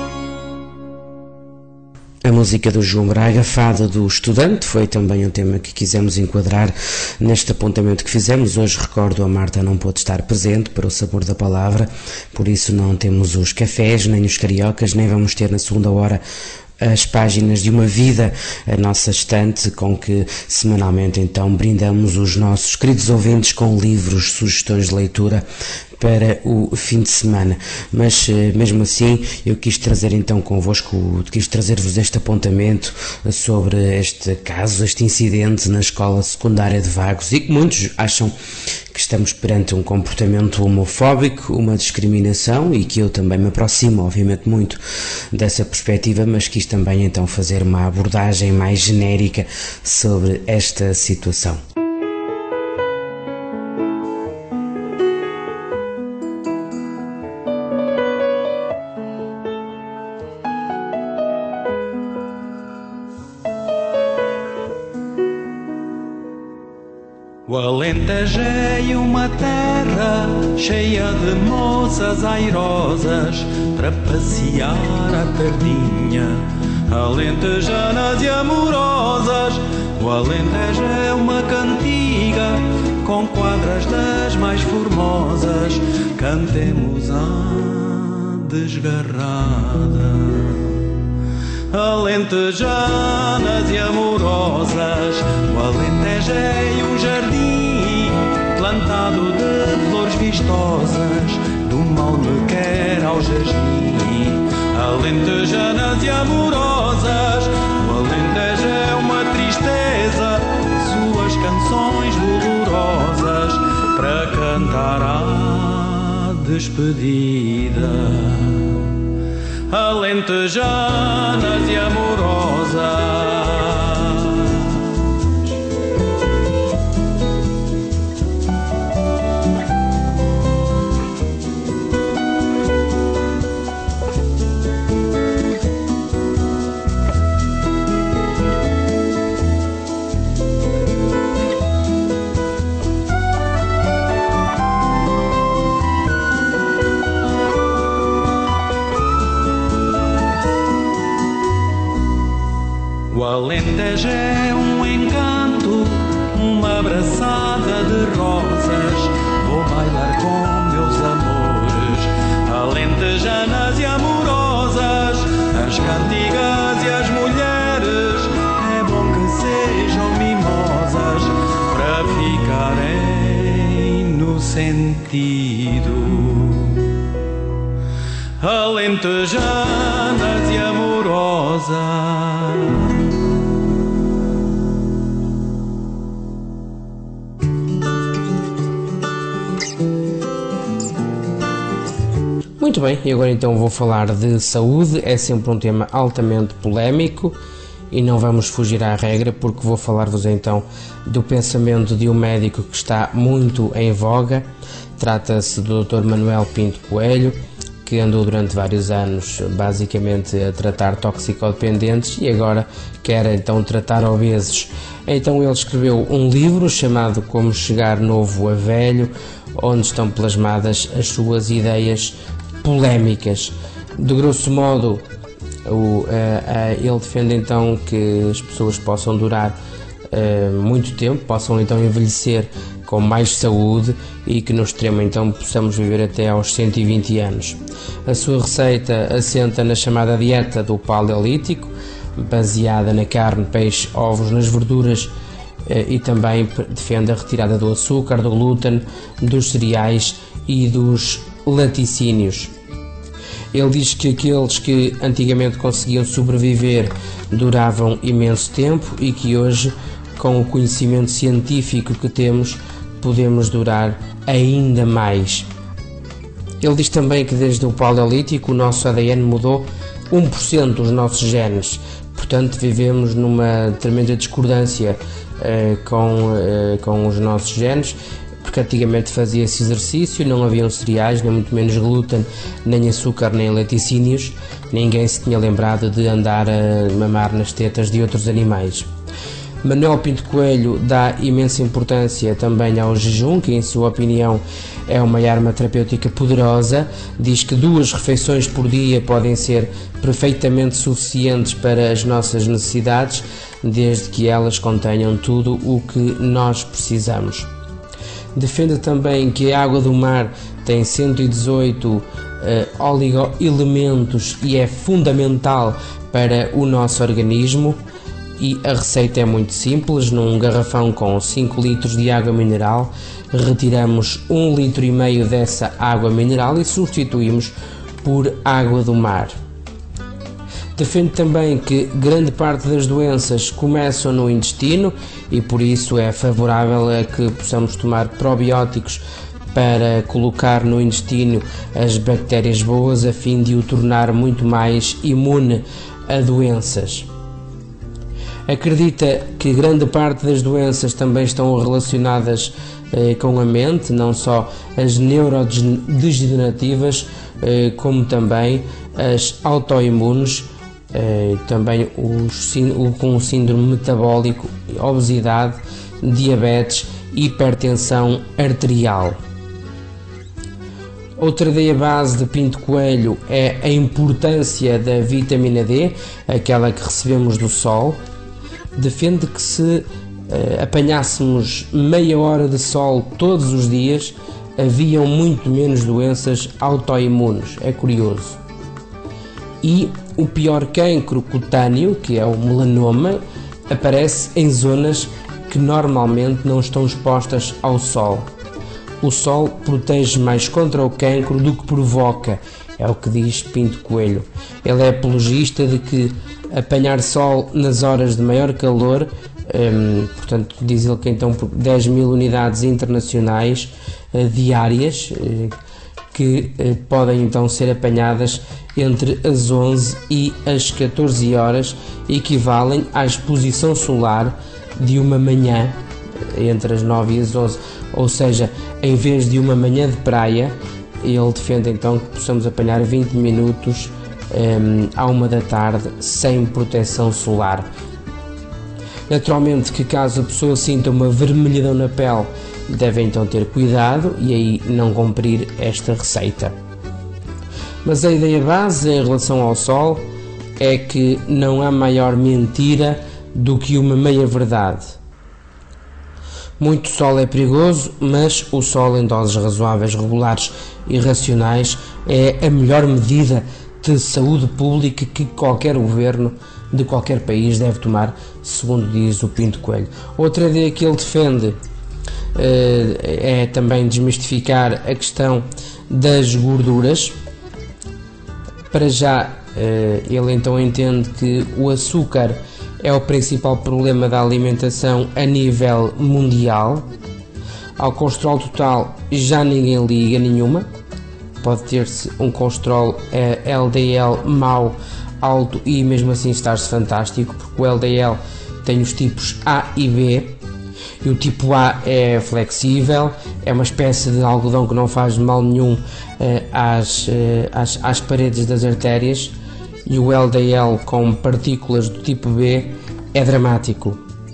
A música do João Braga, Fada do Estudante, foi também um tema que quisemos enquadrar neste apontamento que fizemos. Hoje, recordo, a Marta não pôde estar presente para o sabor da palavra, por isso não temos os cafés, nem os cariocas, nem vamos ter na segunda hora as páginas de uma vida, a nossa estante, com que semanalmente então brindamos os nossos queridos ouvintes com livros, sugestões de leitura para o fim de semana. Mas mesmo assim eu quis trazer então convosco, quis trazer-vos este apontamento sobre este caso, este incidente na escola secundária de Vagos, e que muitos acham que estamos perante um comportamento homofóbico, uma discriminação, e que eu também me aproximo obviamente muito dessa perspectiva, mas quis também então fazer uma abordagem mais genérica sobre esta situação. O Alentejo é uma terra cheia de moças airosas para passear à tardinha, alentejanas e amorosas. O Alentejo é uma cantiga com quadras das mais formosas, cantemos a desgarrada. Alentejanas e amorosas, o Alentejo é um jardim plantado de flores vistosas, do Malmequer ao Jasmim. Alentejanas e amorosas, o Alentejo é uma tristeza, suas canções dolorosas para cantar a despedida. Alentejanas e amorosas. O Alentejo é um encanto, uma abraçada de rosas. Vou bailar com meus amores, alentejanas e amorosas. As cantigas e as mulheres, é bom que sejam mimosas para ficarem no sentido. Alentejanas e amorosas. Muito bem, e agora então vou falar de saúde. É sempre um tema altamente polémico e não vamos fugir à regra, porque vou falar-vos então do pensamento de um médico que está muito em voga. Trata-se do doutor Manuel Pinto Coelho, que andou durante vários anos basicamente a tratar toxicodependentes e agora quer então tratar obesos. Então ele escreveu um livro chamado Como Chegar Novo a Velho, onde estão plasmadas as suas ideias polémicas. De grosso modo, o, uh, uh, ele defende então que as pessoas possam durar uh, muito tempo, possam então envelhecer com mais saúde e que no extremo então possamos viver até aos cento e vinte anos. A sua receita assenta na chamada dieta do Paleolítico, baseada na carne, peixe, ovos, nas verduras, uh, e também defende a retirada do açúcar, do glúten, dos cereais e dos laticínios. Ele diz que aqueles que antigamente conseguiam sobreviver duravam imenso tempo e que hoje, com o conhecimento científico que temos, podemos durar ainda mais. Ele diz também que desde o Paleolítico o nosso A D N mudou um por cento dos nossos genes, portanto vivemos numa tremenda discordância uh, com, uh, com os nossos genes, porque antigamente fazia-se exercício, não haviam cereais, nem muito menos glúten, nem açúcar, nem laticínios, ninguém se tinha lembrado de andar a mamar nas tetas de outros animais. Manuel Pinto Coelho dá imensa importância também ao jejum, que em sua opinião é uma arma terapêutica poderosa. Diz que duas refeições por dia podem ser perfeitamente suficientes para as nossas necessidades, desde que elas contenham tudo o que nós precisamos. Defende também que a água do mar tem cento e dezoito uh, oligoelementos e é fundamental para o nosso organismo. E a receita é muito simples. Num garrafão com cinco litros de água mineral, retiramos um litro e meio dessa água mineral e substituímos por água do mar. Defende também que grande parte das doenças começam no intestino e por isso é favorável a que possamos tomar probióticos para colocar no intestino as bactérias boas, a fim de o tornar muito mais imune a doenças. Acredita que grande parte das doenças também estão relacionadas eh, com a mente, não só as neurodegenerativas, eh, como também as autoimunes, eh, também os, o, com o síndrome metabólico, obesidade, diabetes e hipertensão arterial. Outra ideia base de Pinto Coelho é a importância da vitamina D, aquela que recebemos do sol. Defende que se uh, apanhássemos meia hora de sol todos os dias, haviam muito menos doenças autoimunes. É curioso. E o pior cancro cutâneo, que é o melanoma, aparece em zonas que normalmente não estão expostas ao sol. O sol protege mais contra o cancro do que provoca, é o que diz Pinto Coelho. Ele é apologista de que apanhar sol nas horas de maior calor, um, portanto diz ele que então dez mil unidades internacionais uh, diárias uh, que uh, podem então ser apanhadas entre as onze e as catorze horas, equivalem à exposição solar de uma manhã entre as nove e as onze, ou seja, em vez de uma manhã de praia, ele defende então que possamos apanhar vinte minutos Um, à uma da tarde sem proteção solar. Naturalmente que caso a pessoa sinta uma vermelhidão na pele, deve então ter cuidado e aí não cumprir esta receita. Mas a ideia base em relação ao sol é que não há maior mentira do que uma meia verdade. Muito sol é perigoso, mas o sol em doses razoáveis, regulares e racionais é a melhor medida de saúde pública que qualquer governo de qualquer país deve tomar, segundo diz o Pinto Coelho. Outra ideia que ele defende eh, é também desmistificar a questão das gorduras. Para já, eh, ele então entende que o açúcar é o principal problema da alimentação a nível mundial. Ao colesterol total já ninguém liga nenhuma. Pode ter-se um colesterol L D L mau, alto e mesmo assim estar-se fantástico, porque o L D L tem os tipos A e B, e o tipo A é flexível, é uma espécie de algodão que não faz mal nenhum eh, às, eh, às, às paredes das artérias, e o L D L com partículas do tipo B é dramático.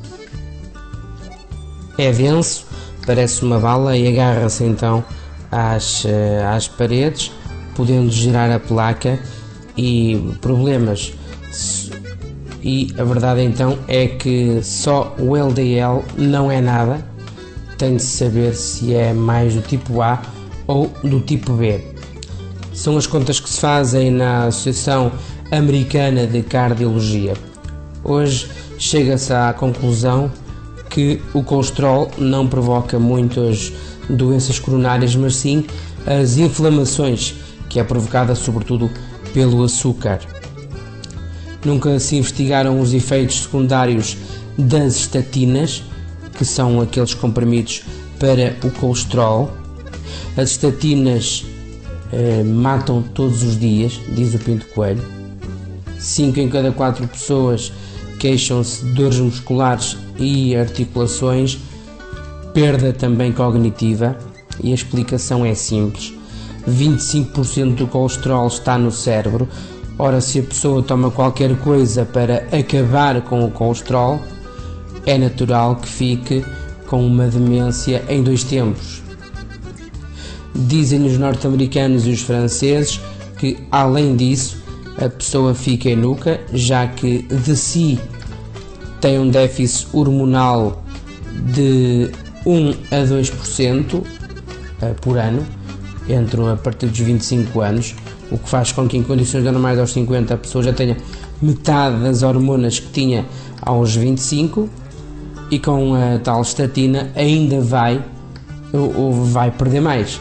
É denso, parece uma bala e agarra-se então Às, às paredes, podendo girar a placa e problemas. E a verdade então é que só o L D L não é nada, tem de saber se é mais do tipo A ou do tipo B. São as contas que se fazem na Associação Americana de Cardiologia. Hoje chega-se à conclusão que o colesterol não provoca muitas doenças coronárias, mas sim as inflamações, que é provocada sobretudo pelo açúcar. Nunca se investigaram os efeitos secundários das estatinas, que são aqueles comprimidos para o colesterol. As estatinas eh, matam todos os dias, diz o Pinto Coelho. cinco em cada quatro pessoas queixam-se de dores musculares e articulações, perda também cognitiva, e a explicação é simples. vinte e cinco por cento do colesterol está no cérebro. Ora, se a pessoa toma qualquer coisa para acabar com o colesterol, é natural que fique com uma demência em dois tempos. Dizem os norte-americanos e os franceses que, além disso, a pessoa fica enuca, já que de si tem um déficit hormonal de um a dois por cento por ano, entre a partir dos vinte e cinco anos, o que faz com que em condições normais aos cinquenta a pessoa já tenha metade das hormonas que tinha aos vinte e cinco, e com a tal estatina ainda vai ou, ou vai perder mais.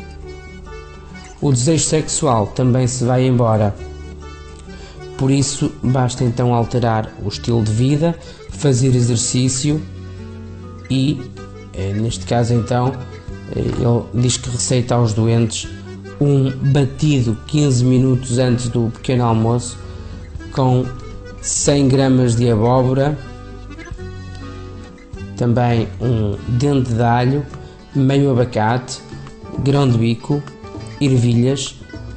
O desejo sexual também se vai embora. Por isso, basta então alterar o estilo de vida, fazer exercício e, neste caso então, ele diz que receita aos doentes um batido quinze minutos antes do pequeno almoço com cem gramas de abóbora, também um dente de alho, meio abacate, grão de bico, ervilhas,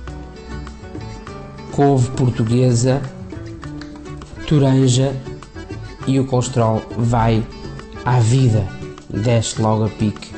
couve portuguesa, toranja, e o colesterol vai à vida, desce logo a pique.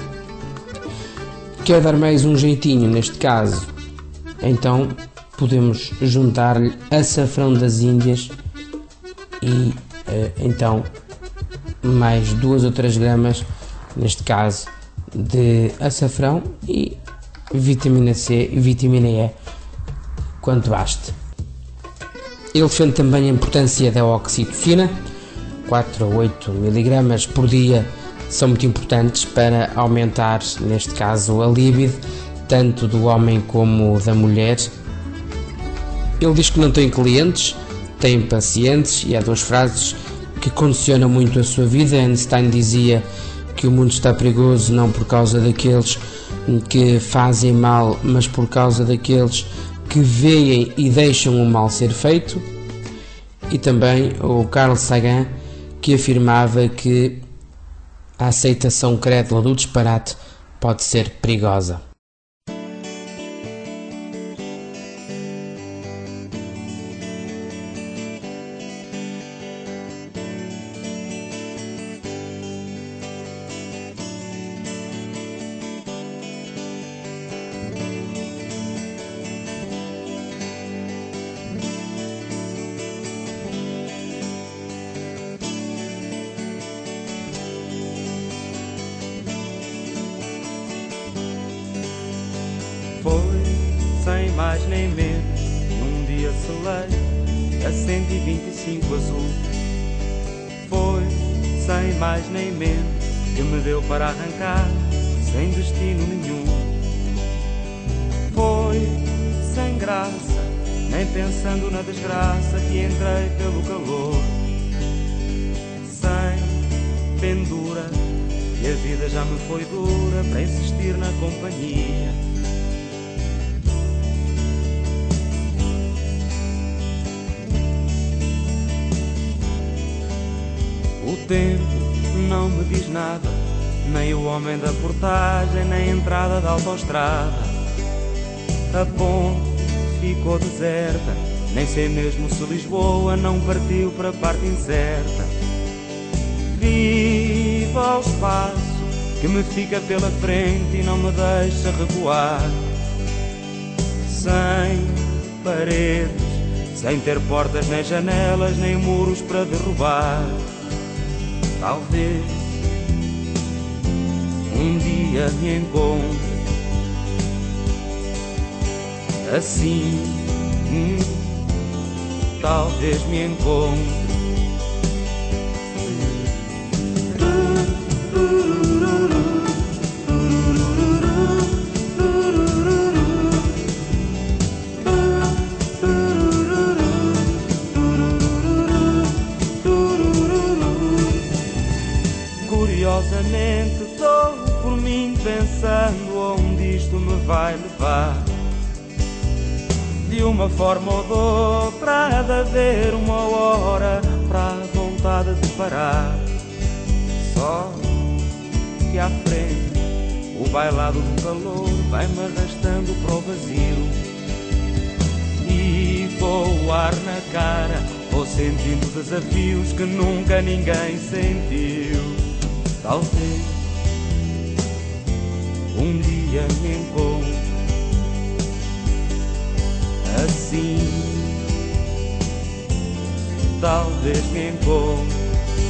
Quer dar mais um jeitinho neste caso? Então podemos juntar-lhe açafrão das Índias e então mais duas ou três gramas, neste caso, de açafrão e vitamina C e vitamina E, quanto baste. Ele defende também a importância da oxitocina, quatro a oito miligramas por dia são muito importantes para aumentar, neste caso, a libido, tanto do homem como da mulher. Ele diz que não tem clientes, tem pacientes, e há duas frases que condicionam muito a sua vida. Einstein dizia que o mundo está perigoso não por causa daqueles que fazem mal, mas por causa daqueles que veem e deixam o mal ser feito. E também o Carl Sagan, que afirmava que a aceitação crédula do disparate pode ser perigosa. Foi, sem mais nem menos, num dia selei a cento e vinte e cinco azul. Foi, sem mais nem menos, que me deu para arrancar, sem destino nenhum. Foi, sem graça, nem pensando na desgraça, que entrei pelo calor. Sem pendura, e a vida já me foi dura para insistir na companhia. O tempo não me diz nada, nem o homem da portagem, nem a entrada da autoestrada. A ponte ficou deserta, nem sei mesmo se Lisboa não partiu para a parte incerta. Viva o espaço que me fica pela frente e não me deixa recuar. Sem paredes, sem ter portas nem janelas, nem muros para derrubar. Talvez um dia me encontre assim, hum, talvez me encontre. Curiosamente estou por mim pensando onde isto me vai levar. De uma forma ou de outra há de haver uma hora para a vontade de parar. Só que à frente o bailado do calor vai-me arrastando para o vazio. E com o ar na cara vou sentindo desafios que nunca ninguém sentiu. Talvez um dia me encontre assim, talvez me encontre.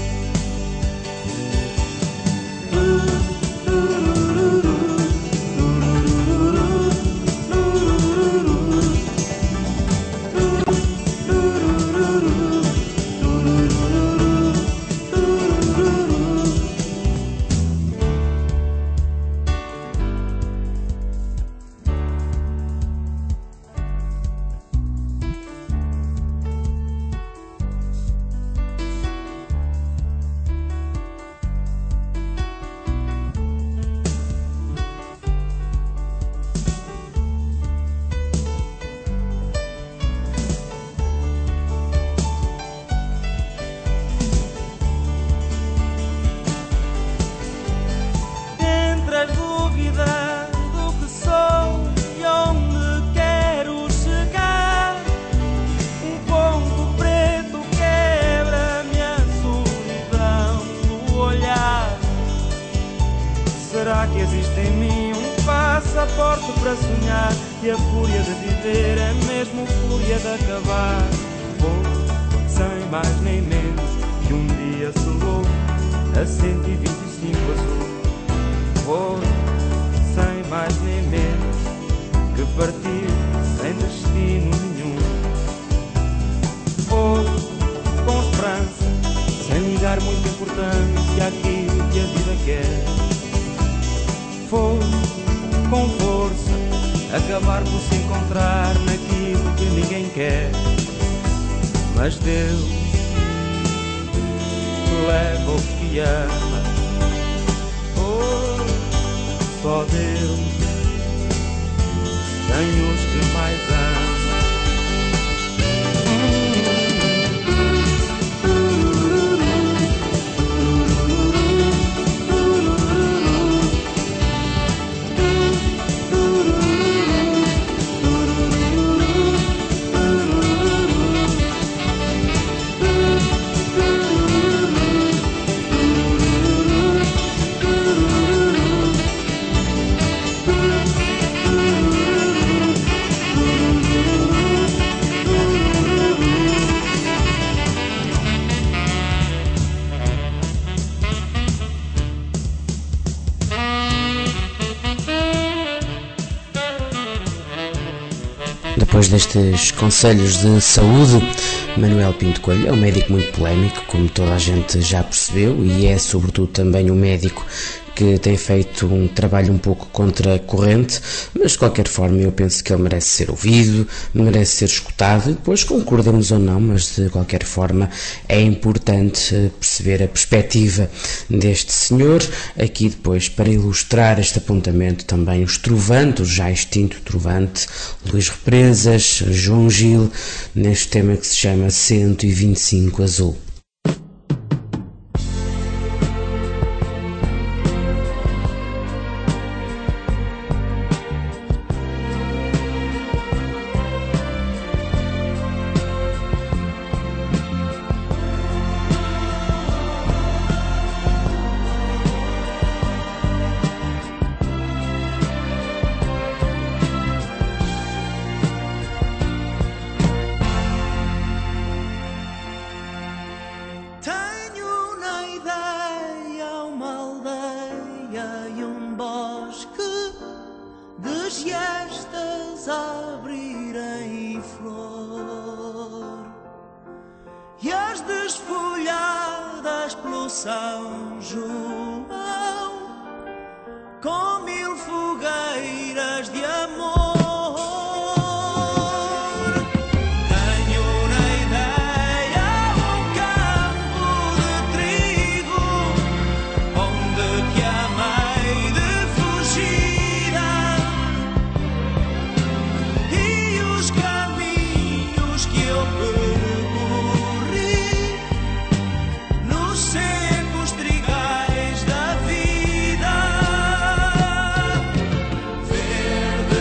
Será que existe em mim um passaporte para sonhar? E a fúria de viver é mesmo fúria de acabar. Vou, sem mais nem menos, que um dia selou a cento e vinte e cinco azul. Vou, sem mais nem menos, que partir sem destino nenhum. Vou, com esperança, sem ligar muita importância àquilo que a vida quer. Vou, com força, acabar por se encontrar naquilo que ninguém quer. Mas Deus leva o que ama. Oh, só Deus tem os que mais ama. Depois destes conselhos de saúde, Manuel Pinto Coelho é um médico muito polémico, como toda a gente já percebeu, e é sobretudo também um médico que tem feito um trabalho um pouco contra a corrente, mas de qualquer forma eu penso que ele merece ser ouvido, merece ser escutado, e depois concordamos ou não, mas de qualquer forma é importante perceber a perspectiva deste senhor. Aqui depois, para ilustrar este apontamento, também os Trovante, o já extinto Trovante, Luís Represas, João Gil, neste tema que se chama cento e vinte e cinco azul. Gestas a abrirem flor e as desfolhadas pelo São João com mil fogueiras de amor. Verde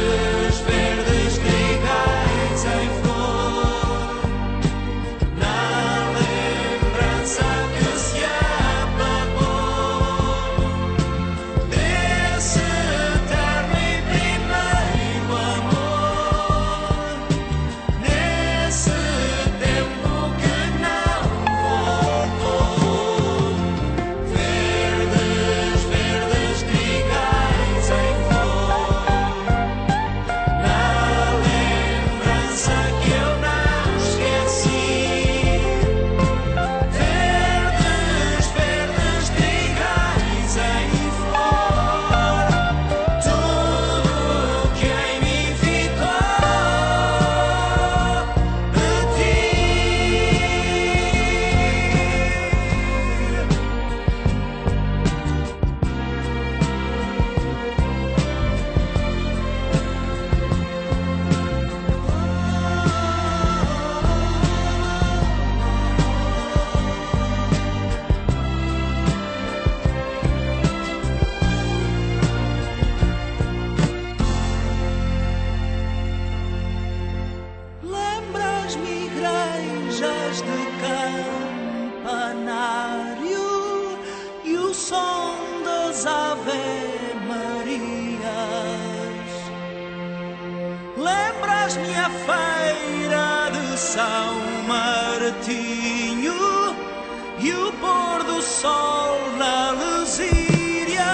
das Ave Marias. Lembras-me a feira de São Martinho e o pôr do sol na Lesíria.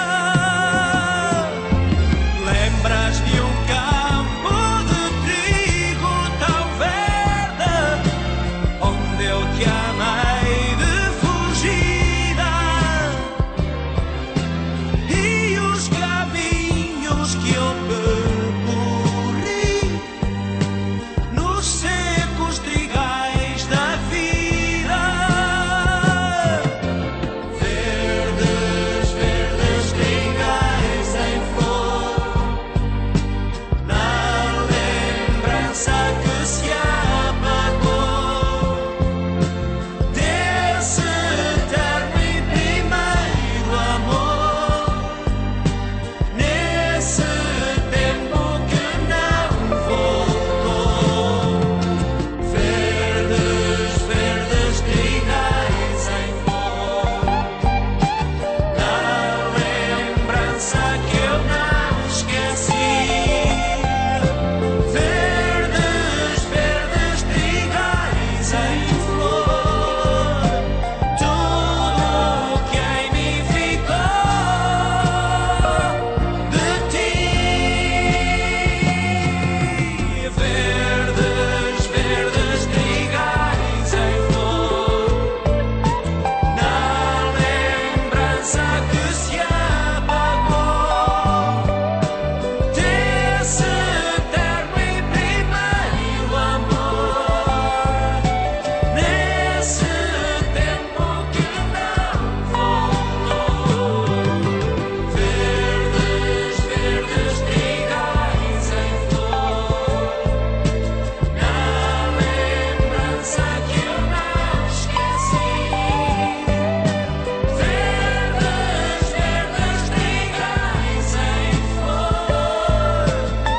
Lembras de um campo de trigo tão verde onde eu te amei de fugida, e os caminhos que eu percorri nos secos trigais da vida. Verdes, verdes trigais em flor, na lembrança que se apagou desse eterno e primeiro amor, nesse tempo que não voltou. Verdes, verdes trigais em flor, na lembrança que eu não esqueci. Verdes, verdes trigais em flor, tudo que em mim ficou de ti. Verdes, verdes trigais em flor, na lembrança que se apagou desse eterno e primeiro amor, nesse tempo que não voltou. Verdes, verdes trigais em flor, na lembrança que eu não esqueci. Verdes, verdes trigais em flor,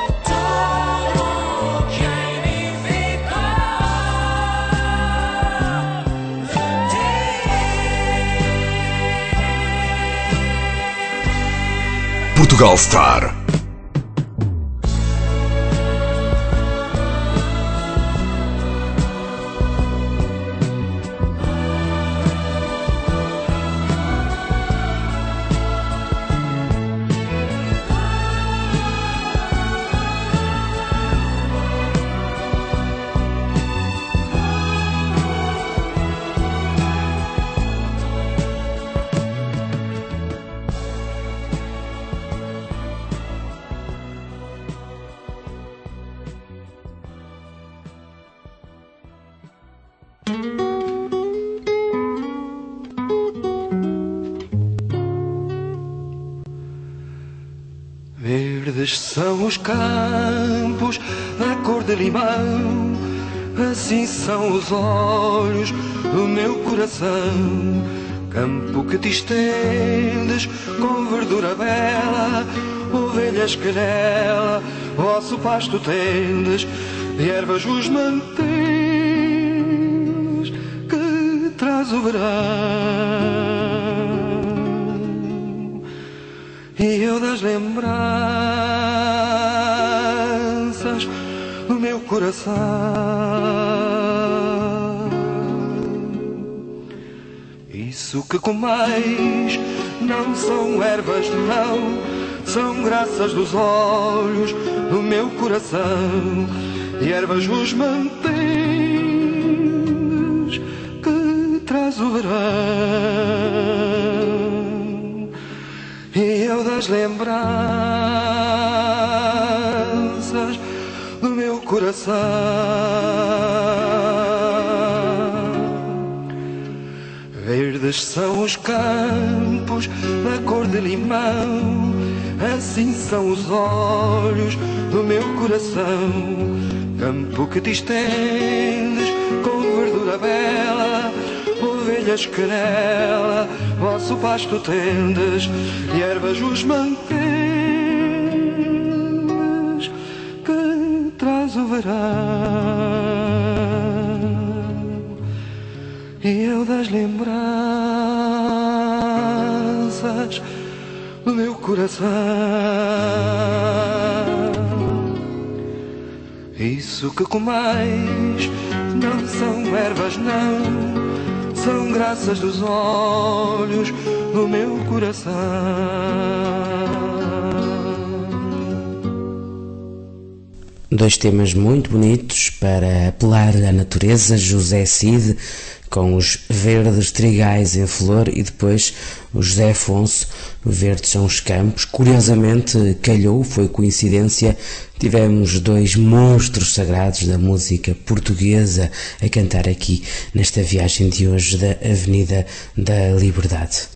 tudo que em mim ficou de ti. Portugal Star. Verdes são os campos da cor de limão, assim são os olhos do meu coração. Campo que te estendes com verdura bela, ovelhas que nela vosso pasto tendes, de ervas os mantens que traz o verão. E eu das lembranças do meu coração, isso que comeis não são ervas, não, são graças dos olhos do meu coração. E ervas vos mantens que traz o verão. E eu das lembranças do meu coração, verdes são os campos da cor de limão, assim são os olhos do meu coração. Campo que te estendes com verdura bela, ovelhas que nela vosso pasto tendes, e ervas os mantens que traz o verão. E eu das lembranças o meu coração. Isso que comeis não são ervas, não, são graças dos olhos do meu coração. Dois temas muito bonitos para apelar à natureza, José Cid com os verdes trigais em flor e depois o José Afonso, verdes são os campos. Curiosamente calhou, foi coincidência, tivemos dois monstros sagrados da música portuguesa a cantar aqui nesta viagem de hoje da Avenida da Liberdade.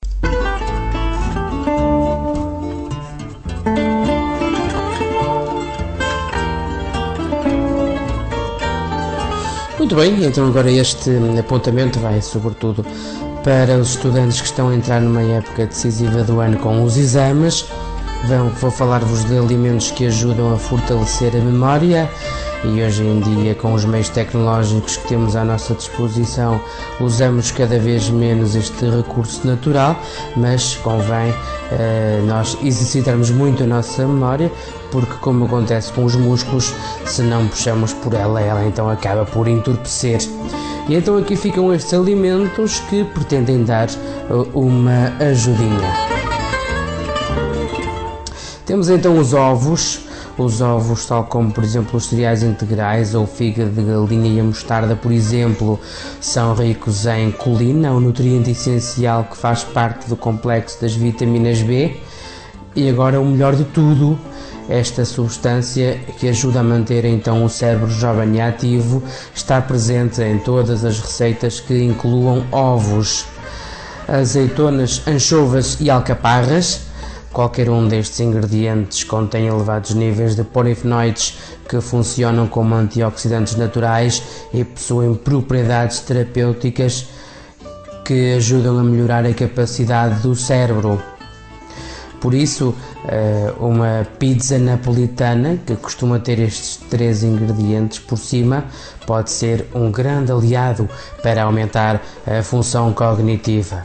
Muito bem, então agora este apontamento vai sobretudo para os estudantes que estão a entrar numa época decisiva do ano com os exames. Vão, vou falar-vos de alimentos que ajudam a fortalecer a memória e hoje em dia, com os meios tecnológicos que temos à nossa disposição, usamos cada vez menos este recurso natural, mas convém uh, nós exercitarmos muito a nossa memória, porque, como acontece com os músculos, se não puxamos por ela, ela então acaba por entorpecer. E então aqui ficam estes alimentos que pretendem dar uh, uma ajudinha. Temos então os ovos. Os ovos, tal como por exemplo os cereais integrais ou o fígado de galinha e a mostarda, por exemplo, são ricos em colina, um nutriente essencial que faz parte do complexo das vitaminas B. E agora o melhor de tudo, esta substância que ajuda a manter então o cérebro jovem e ativo, está presente em todas as receitas que incluam ovos. Azeitonas, anchovas e alcaparras. Qualquer um destes ingredientes contém elevados níveis de polifenóides que funcionam como antioxidantes naturais e possuem propriedades terapêuticas que ajudam a melhorar a capacidade do cérebro. Por isso, uma pizza napolitana, que costuma ter estes três ingredientes por cima, pode ser um grande aliado para aumentar a função cognitiva.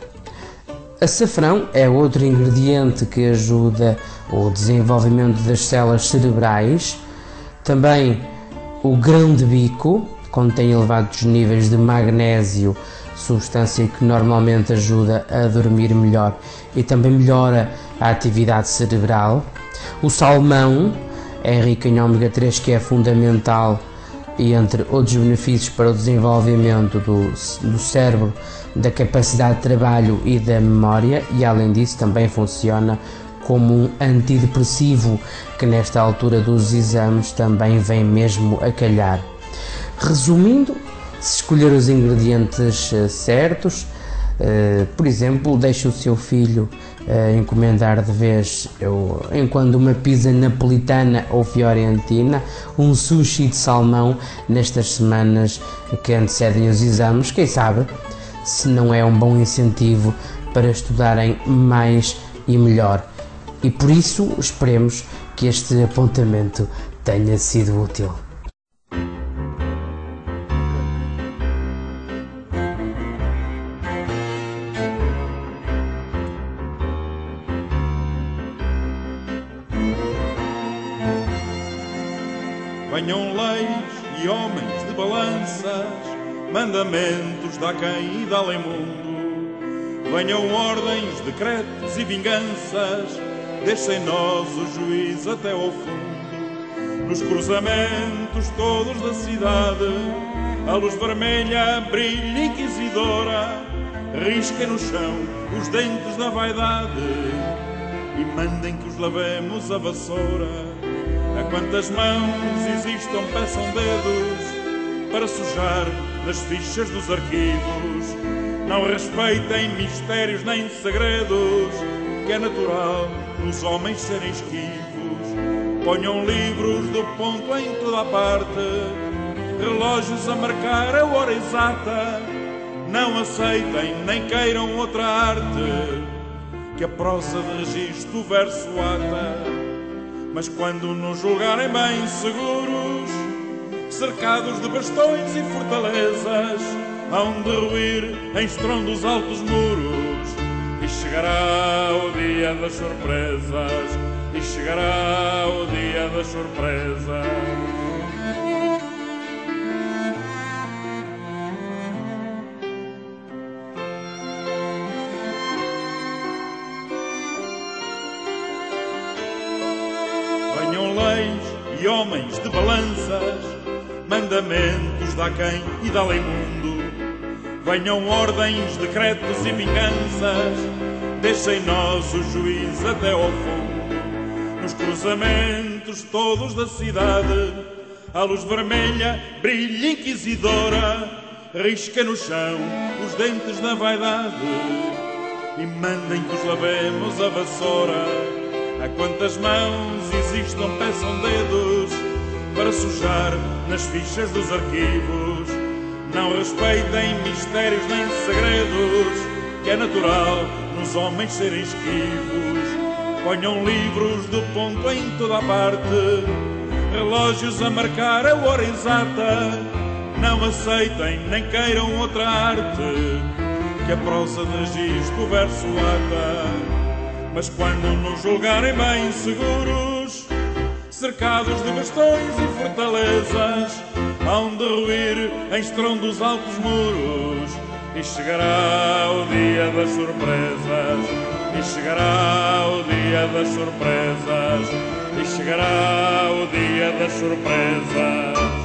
Açafrão é outro ingrediente que ajuda o desenvolvimento das células cerebrais. Também o grão de bico contém elevados níveis de magnésio, substância que normalmente ajuda a dormir melhor e também melhora a atividade cerebral. O salmão é rico em ômega três, que é fundamental e, entre outros benefícios, para o desenvolvimento do, do cérebro, da capacidade de trabalho e da memória, e além disso também funciona como um antidepressivo, que nesta altura dos exames também vem mesmo a calhar. Resumindo, se escolher os ingredientes uh, certos, uh, por exemplo, deixe o seu filho uh, encomendar de vez eu, em quando uma pizza napolitana ou fiorentina, um sushi de salmão nestas semanas que antecedem os exames. Quem sabe se não é um bom incentivo para estudarem mais e melhor. E por isso esperemos que este apontamento tenha sido útil. Venham leis e homens de balanças, mandamentos dá quem e dá-lhe mundo. Venham ordens, decretos e vinganças, deixem nós o juiz até ao fundo. Nos cruzamentos todos da cidade, a luz vermelha brilha inquisidora, risquem no chão os dentes da vaidade e mandem que os lavemos a vassoura. A quantas mãos existam peçam dedos para sujar nas fichas dos arquivos. Não respeitem mistérios nem segredos, que é natural nos homens serem esquivos. Ponham livros do ponto em toda a parte, relógios a marcar a hora exata. Não aceitem nem queiram outra arte, que a prosa de registro o verso ata. Mas quando nos julgarem bem seguros, cercados de bastões e fortalezas, hão de ruir em estrondo os altos muros e chegar chegará o dia das surpresas, e chegará o dia das surpresas. Venham leis e homens de balanças, mandamentos da quem e da lei mundo. Venham ordens, decretos e vinganças, deixem nós o juiz até ao fundo. Nos cruzamentos todos da cidade, a luz vermelha brilha inquisidora, risca no chão os dentes da vaidade e mandem que os lavemos a vassoura. A quantas mãos existam, peçam dedos para sujar nas fichas dos arquivos. Não respeitem mistérios nem segredos, que é natural nos homens serem esquivos. Ponham livros do ponto em toda a parte, relógios a marcar a hora exata. Não aceitem nem queiram outra arte, que a prosa diz isto, o verso ata. Mas quando nos julgarem bem seguros, cercados de bastões e fortalezas, hão de ruir em estrondos altos muros. E chegará o dia das surpresas, e chegará o dia das surpresas, e chegará o dia das surpresas.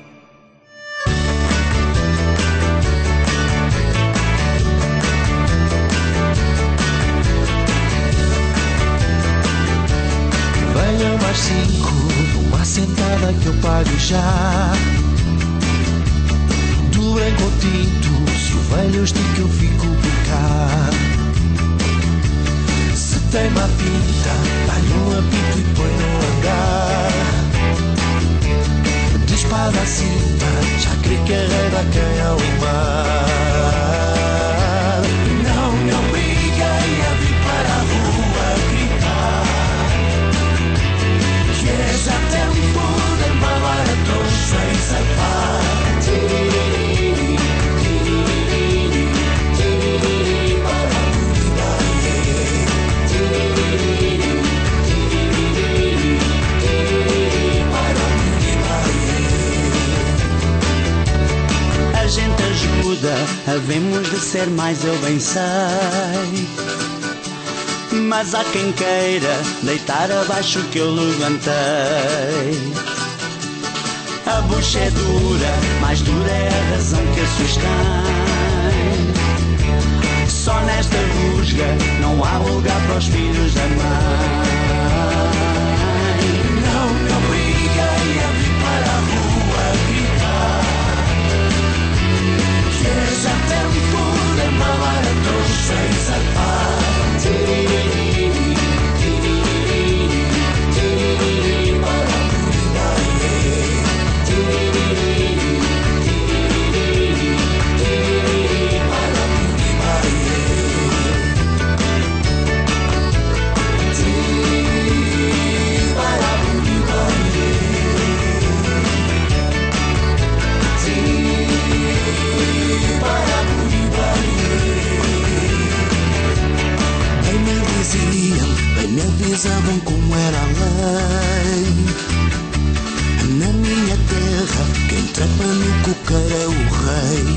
Venham às cinco, numa sentada que eu pago já. Do branco ao tinto, se o velho estica eu fico por cá. Se tem má pinta, dá-lhe um apito e põe-no a andar. De espada à cinta, já crê carreira a quem ao mar. Não me obriguem a vir para a rua gritar, que é já tempo de embalar a trouxa e safar. A gente ajuda, havemos de ser mais, eu bem sei. Mas há quem queira deitar abaixo que eu levantei. A bucha é dura, mais dura é a razão que a sustém. Só nesta rusga não há lugar para os filhos da mãe. Não me obriguem a vir para a rua gritar, que é já tempo de embalar a trouxa e zarpar. Bem me avisavam como era a lei. Na minha terra, quem trepa no coqueiro é o rei.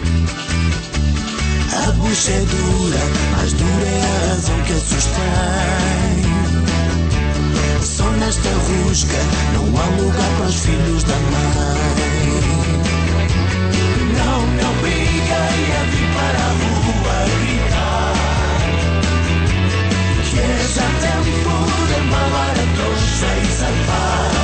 A bucha é dura, mais dura é a razão que a sustém. Só nesta rusga não há lugar para os filhos da mãe. Não me obriguem a vir para a rua gritar, que é já tempo de embalar a trouxa e zarpar.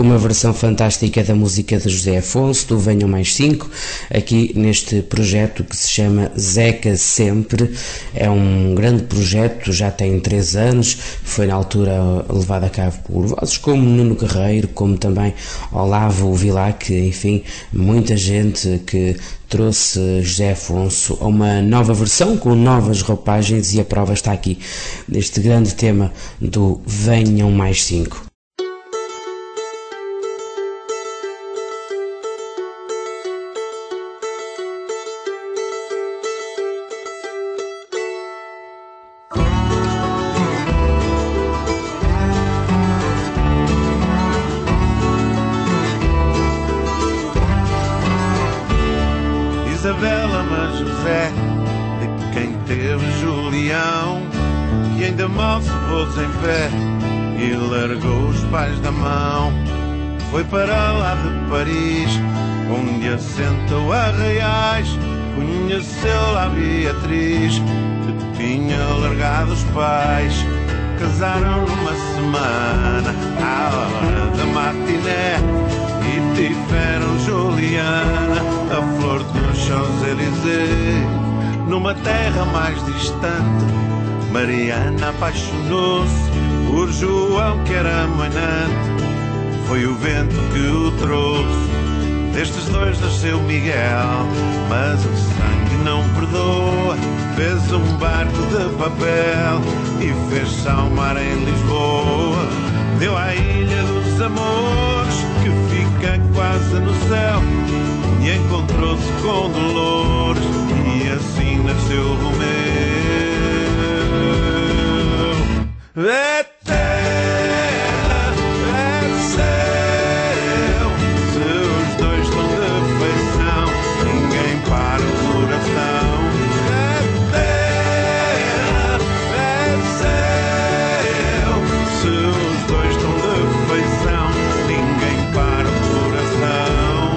uma versão fantástica da música de José Afonso, do Venham Mais cinco, aqui neste projeto que se chama Zeca Sempre. É um grande projeto, já tem três anos, foi na altura levado a cabo por vozes como Nuno Carreiro, como também Olavo Vilac, enfim, muita gente que trouxe José Afonso a uma nova versão com novas roupagens, e a prova está aqui neste grande tema do Venham Mais cinco. Isabela, mas José, de quem teve Julião, que ainda mal se pôs em pé e largou os pais da mão. Foi para lá de Paris, onde assentou a Reais, conheceu lá Beatriz, que tinha largado os pais. Casaram numa semana, à hora da matiné, e tiveram Juliana, a flor dos Champs-Élysées. Numa terra mais distante, Mariana apaixonou-se por João, que era amanhante. Foi o vento que o trouxe. Destes dois nasceu Miguel, mas o sangue não perdoa. Fez um barco de papel e fez-se ao mar em Lisboa. Deu à Ilha dos Amores, que fica quase no céu, e encontrou-se com Dolores, e assim nasceu Romeu. É terra, é céu, se os dois estão de feição, ninguém para o coração. É terra, é céu, se os dois estão de feição, ninguém para o coração.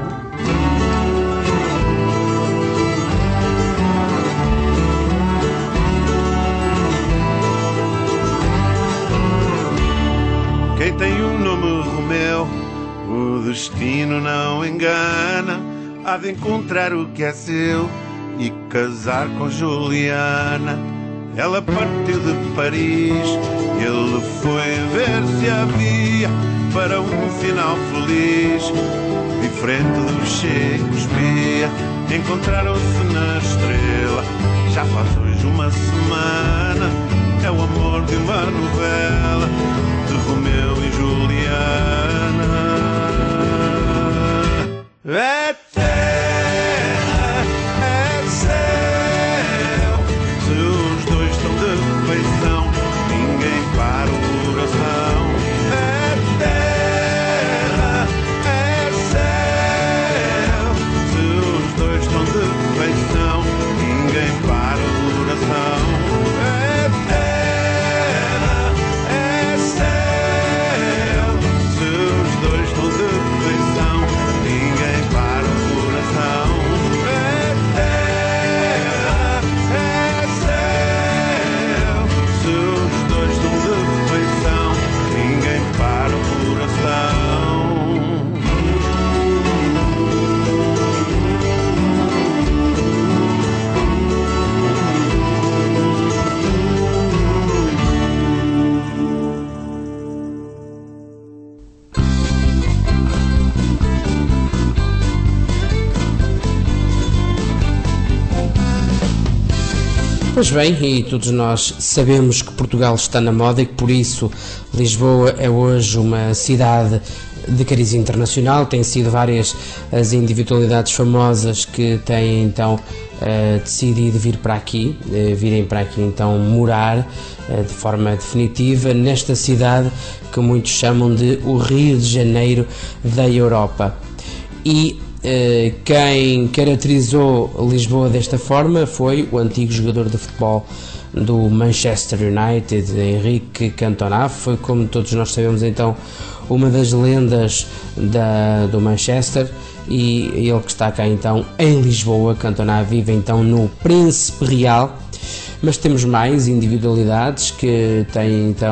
Quem tem o nome Romeu, o destino não engana. Há de encontrar o que é seu e casar com Juliana. Ela partiu de Paris, ele foi ver se havia para um final feliz, diferente do Chico Espia. Encontraram-se na Estrela, já faz hoje uma semana. É o amor de uma novela, de Romeu e Juliana. É terra, é céu, se os dois estão de feição, ninguém para o coração. É terra, é céu, se os dois estão de feição, ninguém para o coração. É terra, é céu, se os dois estão de feição, ninguém para o coração. É terra, é céu, se os dois estão de feição, ninguém para o coração. Pois bem, e todos nós sabemos que Portugal está na moda e que por isso Lisboa é hoje uma cidade de cariz internacional. Têm sido várias as individualidades famosas que têm então uh, decidido vir para aqui, uh, virem para aqui então morar uh, de forma definitiva nesta cidade que muitos chamam de o Rio de Janeiro da Europa. E Uh, quem caracterizou Lisboa desta forma foi o antigo jogador de futebol do Manchester United, Henrique Cantona. Foi, como todos nós sabemos, então uma das lendas da, do Manchester, e ele que está cá então em Lisboa. Cantona vive então no Príncipe Real, mas temos mais individualidades que têm então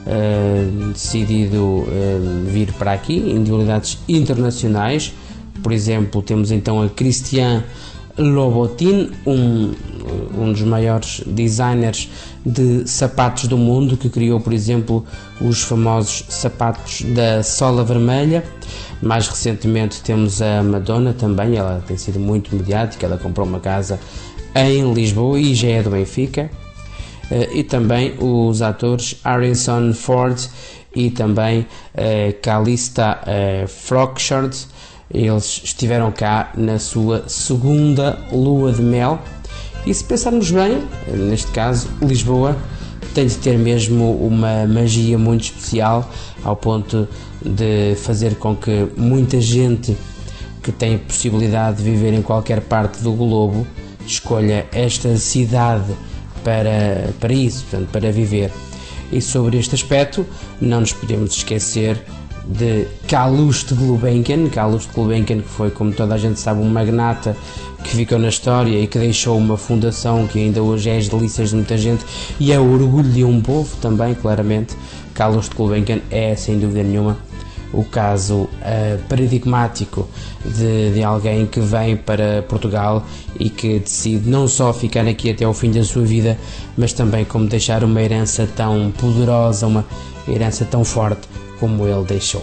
uh, decidido uh, vir para aqui, individualidades internacionais. Por exemplo, temos então a Christian Louboutin, um, um dos maiores designers de sapatos do mundo, que criou, por exemplo, os famosos sapatos da sola vermelha. Mais recentemente temos a Madonna também, ela tem sido muito mediática, ela comprou uma casa em Lisboa e já é do Benfica. E também os atores Harrison Ford e também uh, Calista uh, Flockhart. Eles estiveram cá na sua segunda lua de mel. E se pensarmos bem, neste caso Lisboa tem de ter mesmo uma magia muito especial, ao ponto de fazer com que muita gente que tem a possibilidade de viver em qualquer parte do globo escolha esta cidade para, para isso, portanto, para viver. E sobre este aspecto não nos podemos esquecer de Calouste Gulbenkian. Calouste Gulbenkian, que foi, como toda a gente sabe, um magnata que ficou na história e que deixou uma fundação que ainda hoje é as delícias de muita gente e é o orgulho de um povo também, claramente. Calouste Gulbenkian é, sem dúvida nenhuma, o caso uh, paradigmático de, de alguém que vem para Portugal e que decide não só ficar aqui até ao fim da sua vida, mas também como deixar uma herança tão poderosa, uma herança tão forte como ele deixou.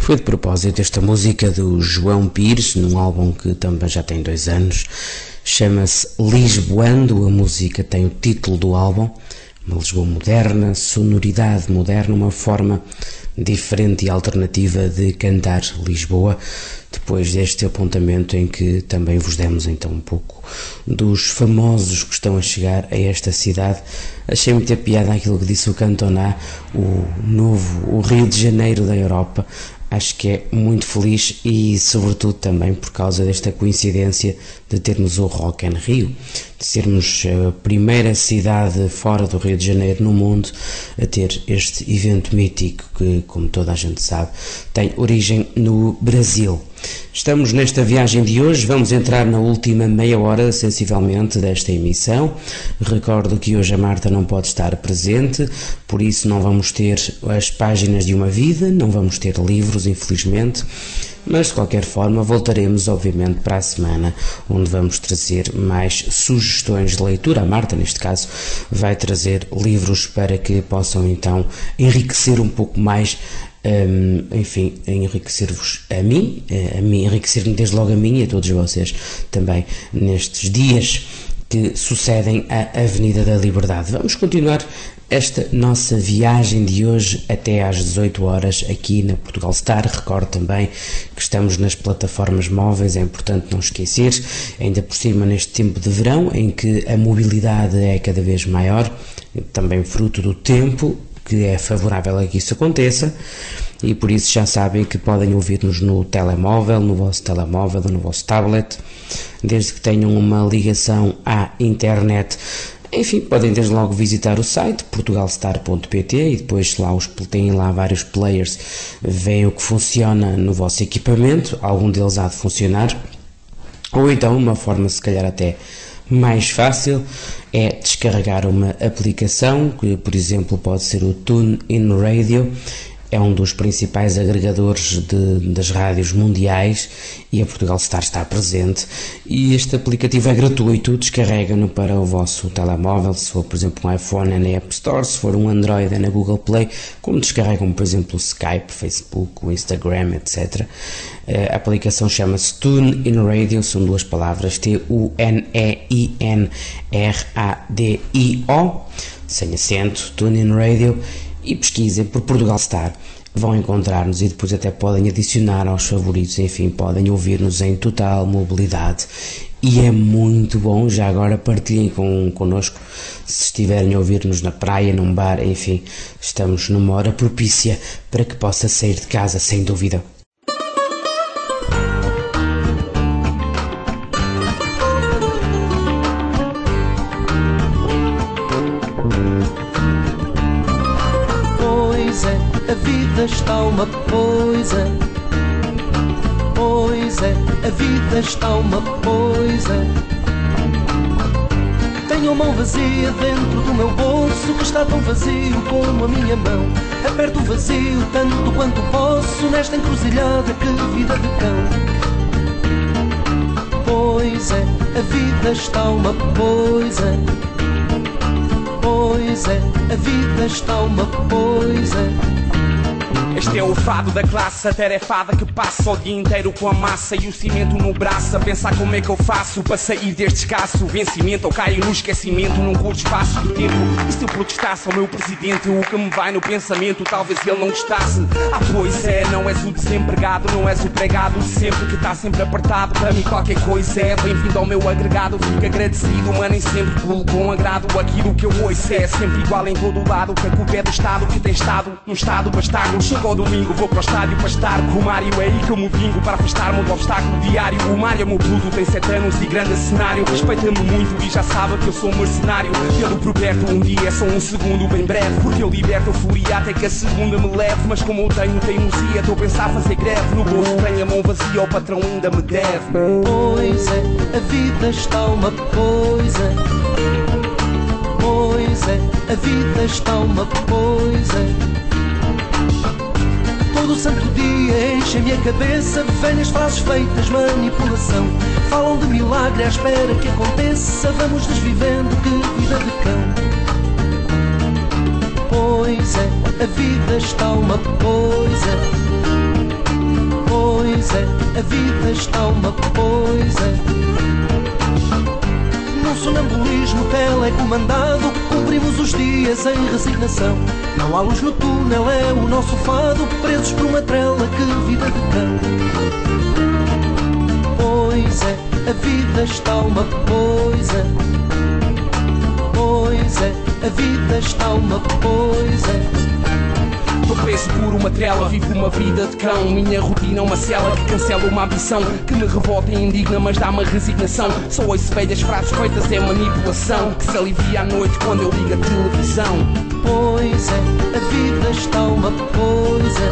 Foi de propósito esta música do João Pires, num álbum que também já tem dois anos, chama-se Lisboando, a música tem o título do álbum, uma Lisboa moderna, sonoridade moderna, uma forma diferente e alternativa de cantar Lisboa, depois deste apontamento em que também vos demos então um pouco dos famosos que estão a chegar a esta cidade. Achei muita piada aquilo que disse o Cantona, o novo, o Rio de Janeiro da Europa. Acho que é muito feliz e sobretudo também por causa desta coincidência de termos o Rock in Rio, de sermos a primeira cidade fora do Rio de Janeiro no mundo a ter este evento mítico que, como toda a gente sabe, tem origem no Brasil. Estamos nesta viagem de hoje, vamos entrar na última meia hora, sensivelmente, desta emissão. Recordo que hoje a Marta não pode estar presente, por isso não vamos ter as páginas de uma vida, não vamos ter livros, infelizmente, mas de qualquer forma voltaremos, obviamente, para a semana, onde vamos trazer mais sugestões de leitura. A Marta, neste caso, vai trazer livros para que possam, então, enriquecer um pouco mais Um, enfim, enriquecer-vos a mim, a mim enriquecer-me desde logo a mim e a todos vocês também nestes dias que sucedem à Avenida da Liberdade. Vamos continuar esta nossa viagem de hoje até às dezoito horas aqui na Portugal Star. Recordo também que estamos nas plataformas móveis, é importante não esquecer, ainda por cima neste tempo de verão em que a mobilidade é cada vez maior, também fruto do tempo que é favorável a que isso aconteça, e por isso já sabem que podem ouvir-nos no telemóvel, no vosso telemóvel ou no vosso tablet, desde que tenham uma ligação à internet. Enfim, podem desde logo visitar o site portugalstar ponto pt e depois lá os, têm lá vários players, veem o que funciona no vosso equipamento, algum deles há de funcionar, ou então uma forma se calhar até mais fácil é descarregar uma aplicação que, por exemplo, pode ser o TuneIn Radio. É um dos principais agregadores de, das rádios mundiais e a Portugal Star está presente, e este aplicativo é gratuito, descarrega-no para o vosso telemóvel, se for por exemplo um iPhone é na App Store, se for um Android é na Google Play, como descarregam por exemplo o Skype, Facebook, o Instagram, etcétera. A aplicação chama-se TuneIn Radio, são duas palavras, T U N E I N R A D I O, sem acento, TuneIn Radio, e pesquisem por Portugal Star, vão encontrar-nos e depois até podem adicionar aos favoritos, enfim, podem ouvir-nos em total mobilidade e é muito bom. Já agora partilhem com, connosco se estiverem a ouvir-nos na praia, num bar, enfim, estamos numa hora propícia para que possa sair de casa, sem dúvida. A vida está uma coisa, pois é, a vida está uma coisa. Tenho a mão vazia dentro do meu bolso, que está tão vazio como a minha mão. Aperto o vazio tanto quanto posso nesta encruzilhada, que vida de cão. Pois é, a vida está uma coisa, pois é, a vida está uma coisa. Este é o fado da classe atarefada que passa o dia inteiro com a massa e o cimento no braço, a pensar como é que eu faço para sair deste escasso vencimento, ou caio no esquecimento num curto espaço de tempo. E se eu protestasse ao meu presidente, o que me vai no pensamento, talvez ele não gostasse. Ah, pois é, não és o desempregado, não és o pregado sempre que está sempre apertado. Para mim qualquer coisa é bem-vindo ao meu agregado. Fico agradecido, mas nem sempre pulo com agrado. Aquilo que eu ouço é sempre igual em todo o lado, que a culpa é do Estado que tem estado num estado bastardo. Chego ao domingo, vou para o estádio para estar com o Mário, é aí que eu me vingo para afastar-me do obstáculo diário. O Mário é meu puto, tem sete anos e grande cenário, respeita-me muito e já sabe que eu sou um mercenário. Pelo proberto, um dia é só um segundo, bem breve, porque eu liberto a fúria até que a segunda me leve. Mas como eu tenho teimosia, estou a pensar fazer greve. No bolso tenho a mão vazia, o patrão ainda me deve. Pois é, a vida está uma coisa, pois é, a vida está uma coisa. Todo santo dia enchem-me a cabeça velhas frases feitas, manipulação. Falam de milagre à espera que aconteça, vamos desvivendo, que vida de cão. Pois é, a vida está uma coisa, é, a vida está uma coisa. Num sonambulismo telecomandado, cumprimos os dias em resignação. Não há luz no túnel, é o nosso fado, presos por uma trela, que vida de cão. Pois é, a vida está uma coisa. Pois é, a vida está uma coisa. Tô preso por uma trela, vivo uma vida de cão. Minha rotina é uma cela que cancela uma ambição, que me revolta e indigna, mas dá-me resignação. Só ouço velhas frases feitas é manipulação, que se alivia à noite quando eu ligo a televisão. Pois é, a vida está uma coisa.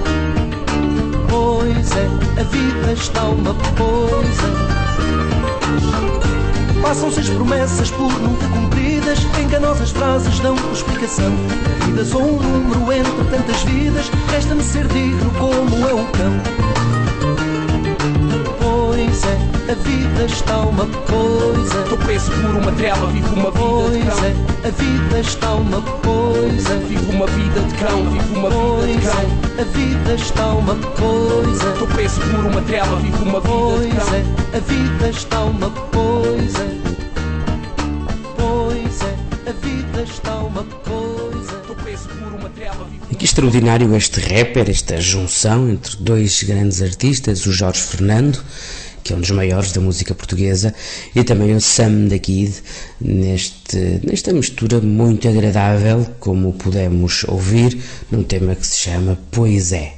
Pois é, a vida está uma coisa. Passam-se as promessas por nunca cumpridas, enganosas frases dão explicação. A vida sou um número entre tantas vidas, resta-me ser digno como é o cão. Pois é, a vida está uma coisa. Tô preso por uma trela, vivo uma vida de cão. Pois é, a vida está uma coisa. Vivo uma vida de cão, vivo uma vida de cão. É, a vida está uma coisa. Tô preso por uma trela, vivo uma vida pois de cão. É, a vida está uma coisa. Pois é, a vida está uma coisa. Tô preso por uma trela, vivo. E que extraordinário este rapper, esta junção entre dois grandes artistas, o Jorge Fernando, que é um dos maiores da música portuguesa, e também o Sam da Kid, neste, nesta mistura muito agradável, como pudemos ouvir, num tema que se chama Pois É.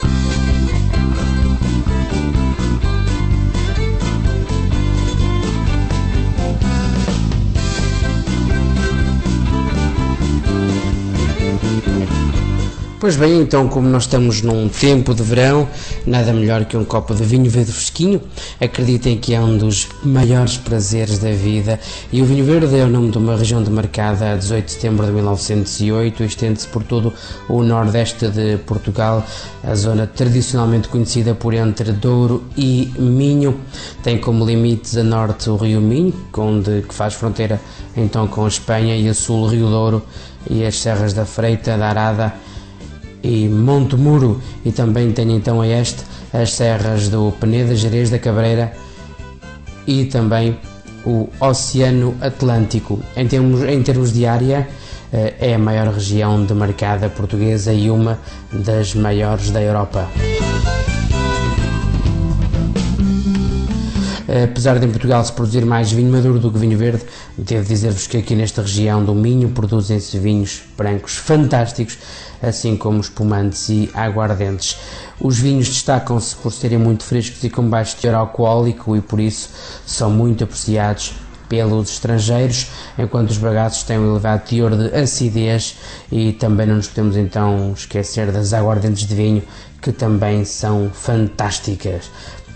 Pois bem, então, como nós estamos num tempo de verão, nada melhor que um copo de vinho verde fresquinho. Acreditem que é um dos maiores prazeres da vida, e o vinho verde é o nome de uma região demarcada a dezoito de setembro de mil novecentos e oito, estende-se por todo o nordeste de Portugal, a zona tradicionalmente conhecida por entre Douro e Minho. Tem como limites a norte o rio Minho, onde, que faz fronteira então com a Espanha, e a sul o rio Douro e as serras da Freita, da Arada e Monte Muro, e também tem então a este as serras do Peneda, Jerez da Cabreira e também o Oceano Atlântico. Em termos, em termos de área, é a maior região demarcada portuguesa e uma das maiores da Europa. Apesar de em Portugal se produzir mais vinho maduro do que vinho verde, devo dizer-vos que aqui nesta região do Minho produzem-se vinhos brancos fantásticos, assim como espumantes e aguardentes. Os vinhos destacam-se por serem muito frescos e com baixo teor alcoólico, e por isso são muito apreciados pelos estrangeiros, enquanto os bagaços têm um elevado teor de acidez. E também não nos podemos então esquecer das aguardentes de vinho, que também são fantásticas.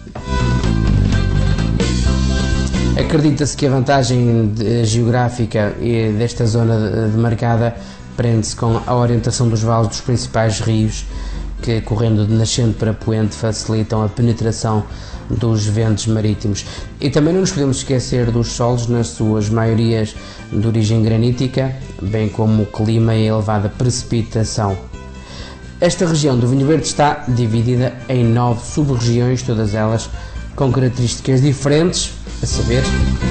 Acredita-se que a vantagem geográfica desta zona demarcada prende-se com a orientação dos vales dos principais rios, que, correndo de nascente para poente, facilitam a penetração dos ventos marítimos. E também não nos podemos esquecer dos solos, nas suas maiorias de origem granítica, bem como o clima e a elevada precipitação. Esta região do vinho verde está dividida em nove sub-regiões, todas elas com características diferentes, a saber,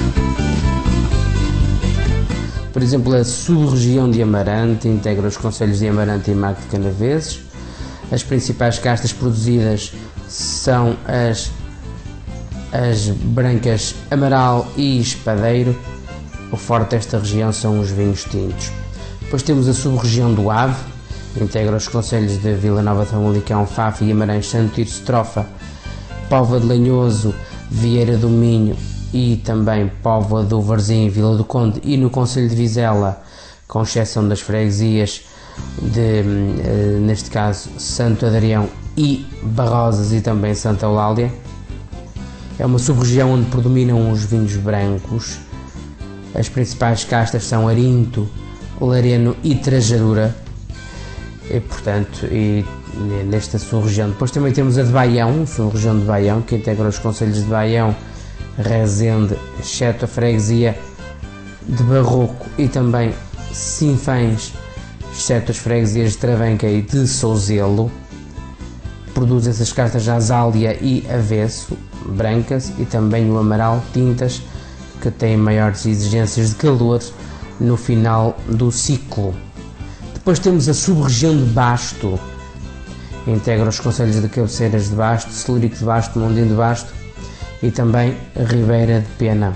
por exemplo, a sub-região de Amarante integra os concelhos de Amarante e Mago de Canaveses. As principais castas produzidas são as, as brancas Amaral e Espadeiro. O forte desta região são os vinhos tintos. Depois temos a sub-região do Ave, integra os concelhos de Vila Nova de Famalicão, Faf, Guimarães, Santo Tirso, Strofa, Póvoa de Lanhoso, Vieira do Minho e também Póvoa do Varzim, Vila do Conde, e no concelho de Vizela, com exceção das freguesias de, neste caso, Santo Adrião e Barrosas, e também Santa Eulália. É uma sub-região onde predominam os vinhos brancos. As principais castas são Arinto, Lareno e Trajadura, e, portanto, e nesta sub-região. Depois também temos a de Baião, sub-região de Baião, que integra os concelhos de Baião, Rezende, exceto a freguesia de Barroco, e também Sinfãs, exceto as freguesias de Travanca e de Souzelo. produz essas castas a azália e avesso, brancas, e também o amaral, tintas, que têm maiores exigências de calor no final do ciclo. Depois temos a sub-região de Basto, integra os concelhos de Cabeceiras de Basto, Celurico de Basto, Mondinho de Basto e também a Ribeira de Pena.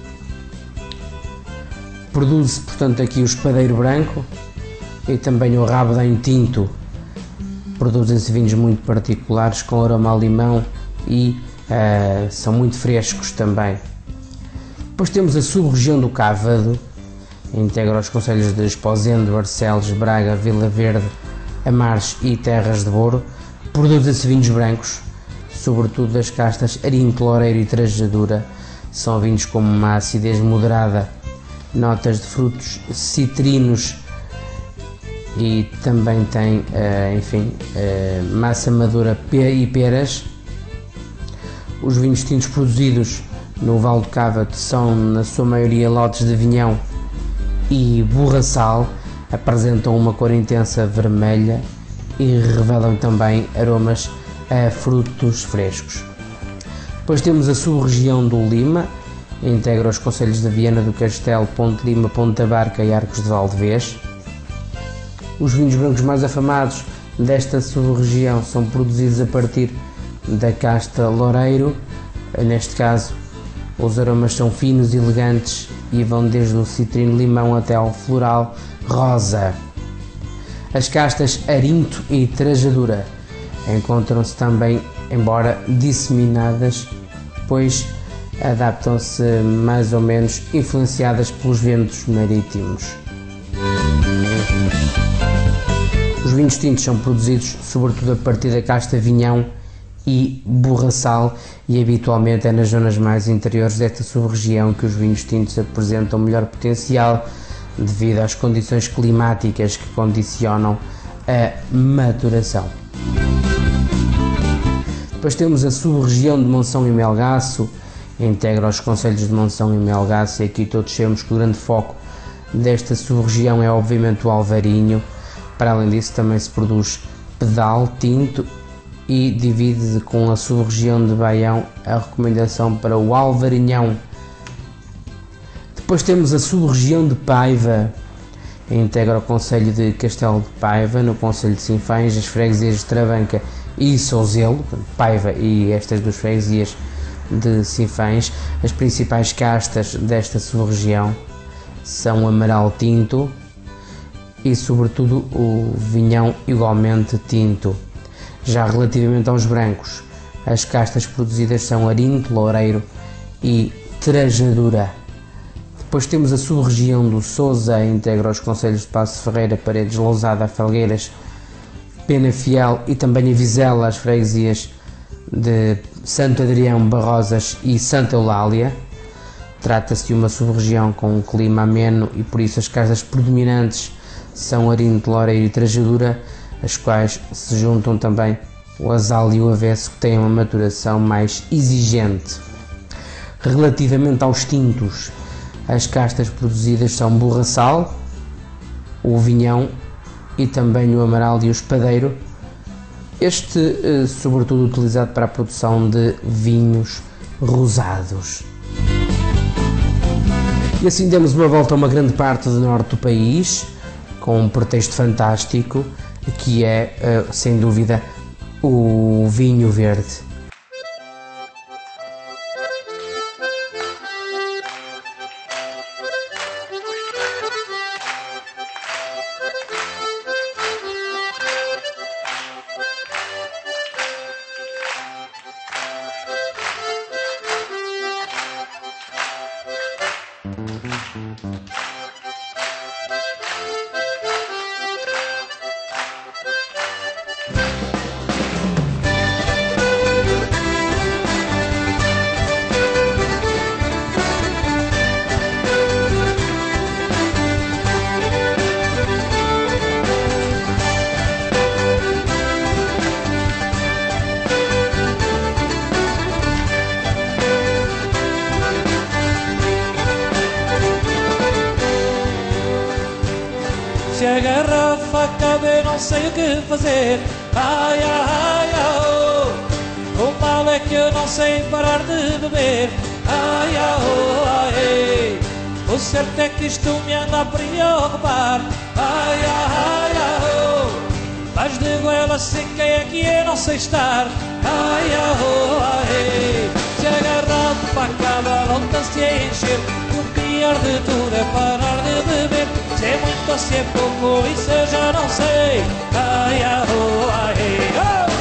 Produz-se, portanto, aqui o espadeiro branco e também o rabedém tinto. Produzem-se vinhos muito particulares com aroma a limão e uh, são muito frescos também. Depois temos a sub-região do Cávado, integra os concelhos de Esposende, Barcelos, Braga, Vila Verde, Amares e Terras de Boro. Produzem-se vinhos brancos, sobretudo das castas Arinto, Loureiro e Trajadura. São vinhos com uma acidez moderada, notas de frutos citrinos e também tem, uh, enfim, uh, massa madura e peras. Os vinhos tintos produzidos no Val do Cávado são, na sua maioria, lotes de vinhão e borraçal, apresentam uma cor intensa vermelha e revelam também aromas a frutos frescos. Depois temos a sub-região do Lima, integra os concelhos de Viana do Castelo, Ponte Lima, Ponta Barca e Arcos de Valdevez. Os vinhos brancos mais afamados desta sub-região são produzidos a partir da casta Loureiro. Neste caso, os aromas são finos e elegantes e vão desde o citrino limão até ao floral rosa. As castas Arinto e Trajadura encontram-se também, embora disseminadas, pois adaptam-se mais ou menos influenciadas pelos ventos marítimos. Os vinhos tintos são produzidos sobretudo a partir da casta Vinhão e Borraçal e habitualmente é nas zonas mais interiores desta sub-região que os vinhos tintos apresentam melhor potencial devido às condições climáticas que condicionam a maturação. Depois temos a sub-região de Monção e Melgaço, integra os concelhos de Monção e Melgaço, e aqui todos sabemos que o grande foco desta sub-região é obviamente o Alvarinho. Para além disso também se produz Pedal tinto e divide com a sub-região de Baião a recomendação para o Alvarinhão. Depois temos a sub-região de Paiva, integra o concelho de Castelo de Paiva, no concelho de Sinfães, as freguesias de Travanca e Souzelo, Paiva e estas duas freguesias de Sinfães. As principais castas desta sub-região são o amaral tinto e sobretudo o vinhão igualmente tinto. Já relativamente aos brancos, as castas produzidas são Arinto, Loureiro e Trajadura. Depois temos a sub-região do Sousa, integra os concelhos de Passo Ferreira, Paredes, Lousada, Felgueiras, Penafiel e também a Vizela, as freguesias de Santo Adrião, Barrosas e Santa Eulália. Trata-se de uma sub-região com um clima ameno e por isso as castas predominantes são Arinto, Loureiro e Trajadura, as quais se juntam também o Azal e o Avesso, que têm uma maturação mais exigente. Relativamente aos tintos, as castas produzidas são Borraçal, o Vinhão e também o Amaral e o Espadeiro, este sobretudo utilizado para a produção de vinhos rosados. E assim demos uma volta a uma grande parte do norte do país, com um pretexto fantástico, que é, sem dúvida, o vinho verde. não sei o que fazer. Ai, ai, ai, oh. O mal é que eu não sei parar de beber. Ai, ai, oh, ai. O certo é que isto me anda a preocupar. Ai, ai, ai, oh. Mas de goela seca é que eu não sei estar. Ai, ai, oh, ai. Se a garrafa acaba, volta-se a encher. O pior de tudo é parar de beber. Se é muito ou se é pouco, isso eu já não sei. Ai, ai, oh, ai, oh.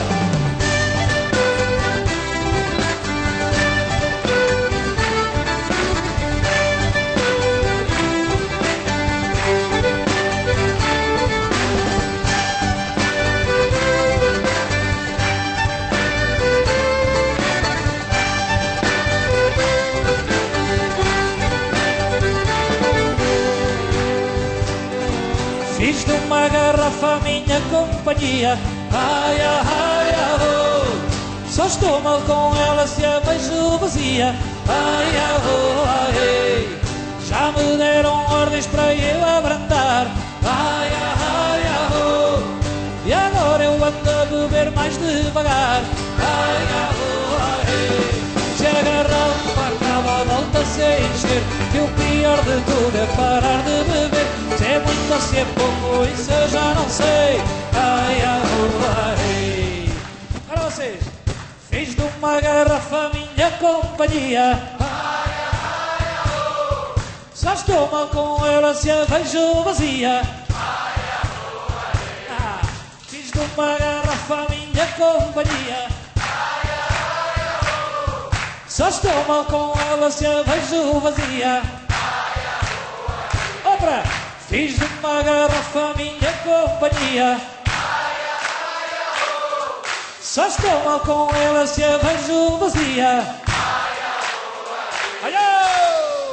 Fiz de uma garrafa a minha companhia. Ai, ai, ai, ai, oh. Só estou mal com ela se a vejo vazia. Ai, ai, oh, ai. Já me deram ordens para eu abrandar. Ai, ai, ai, ai, oh. E agora eu ando a beber mais devagar. Ai, ai, oh, ai. Se a garrafa acaba, volta-se a encher. E o pior de tudo é parar de beber. Se é muito ou se é pouco, isso eu já não sei. Ai, ai, oh, ai. Para vocês. Fiz de uma garrafa a minha companhia. Ai, ai, ai, oh. Só estou mal com ela se a vejo vazia. Ai, ai, oh, ai. Ah, fiz de uma garrafa a minha companhia. Ai, ai, ai, oh. Só estou mal com ela se a vejo vazia. Ai, ai, oh, ai. Opra! Fiz de uma garrafa a minha companhia. Ai, ai, ai, oh. Só estou mal com ela se a vejo vazia. Ai, ai, ai, oh.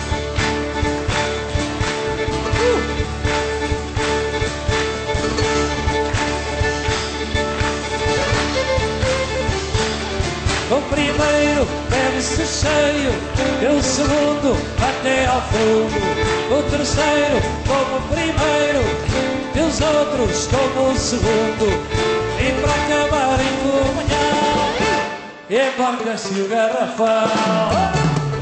uh. O primeiro bebe-se cheio, e o segundo até ao fundo. O terceiro como o primeiro, e os outros como o segundo. E para acabar em comunhão, embarca-se o garrafão.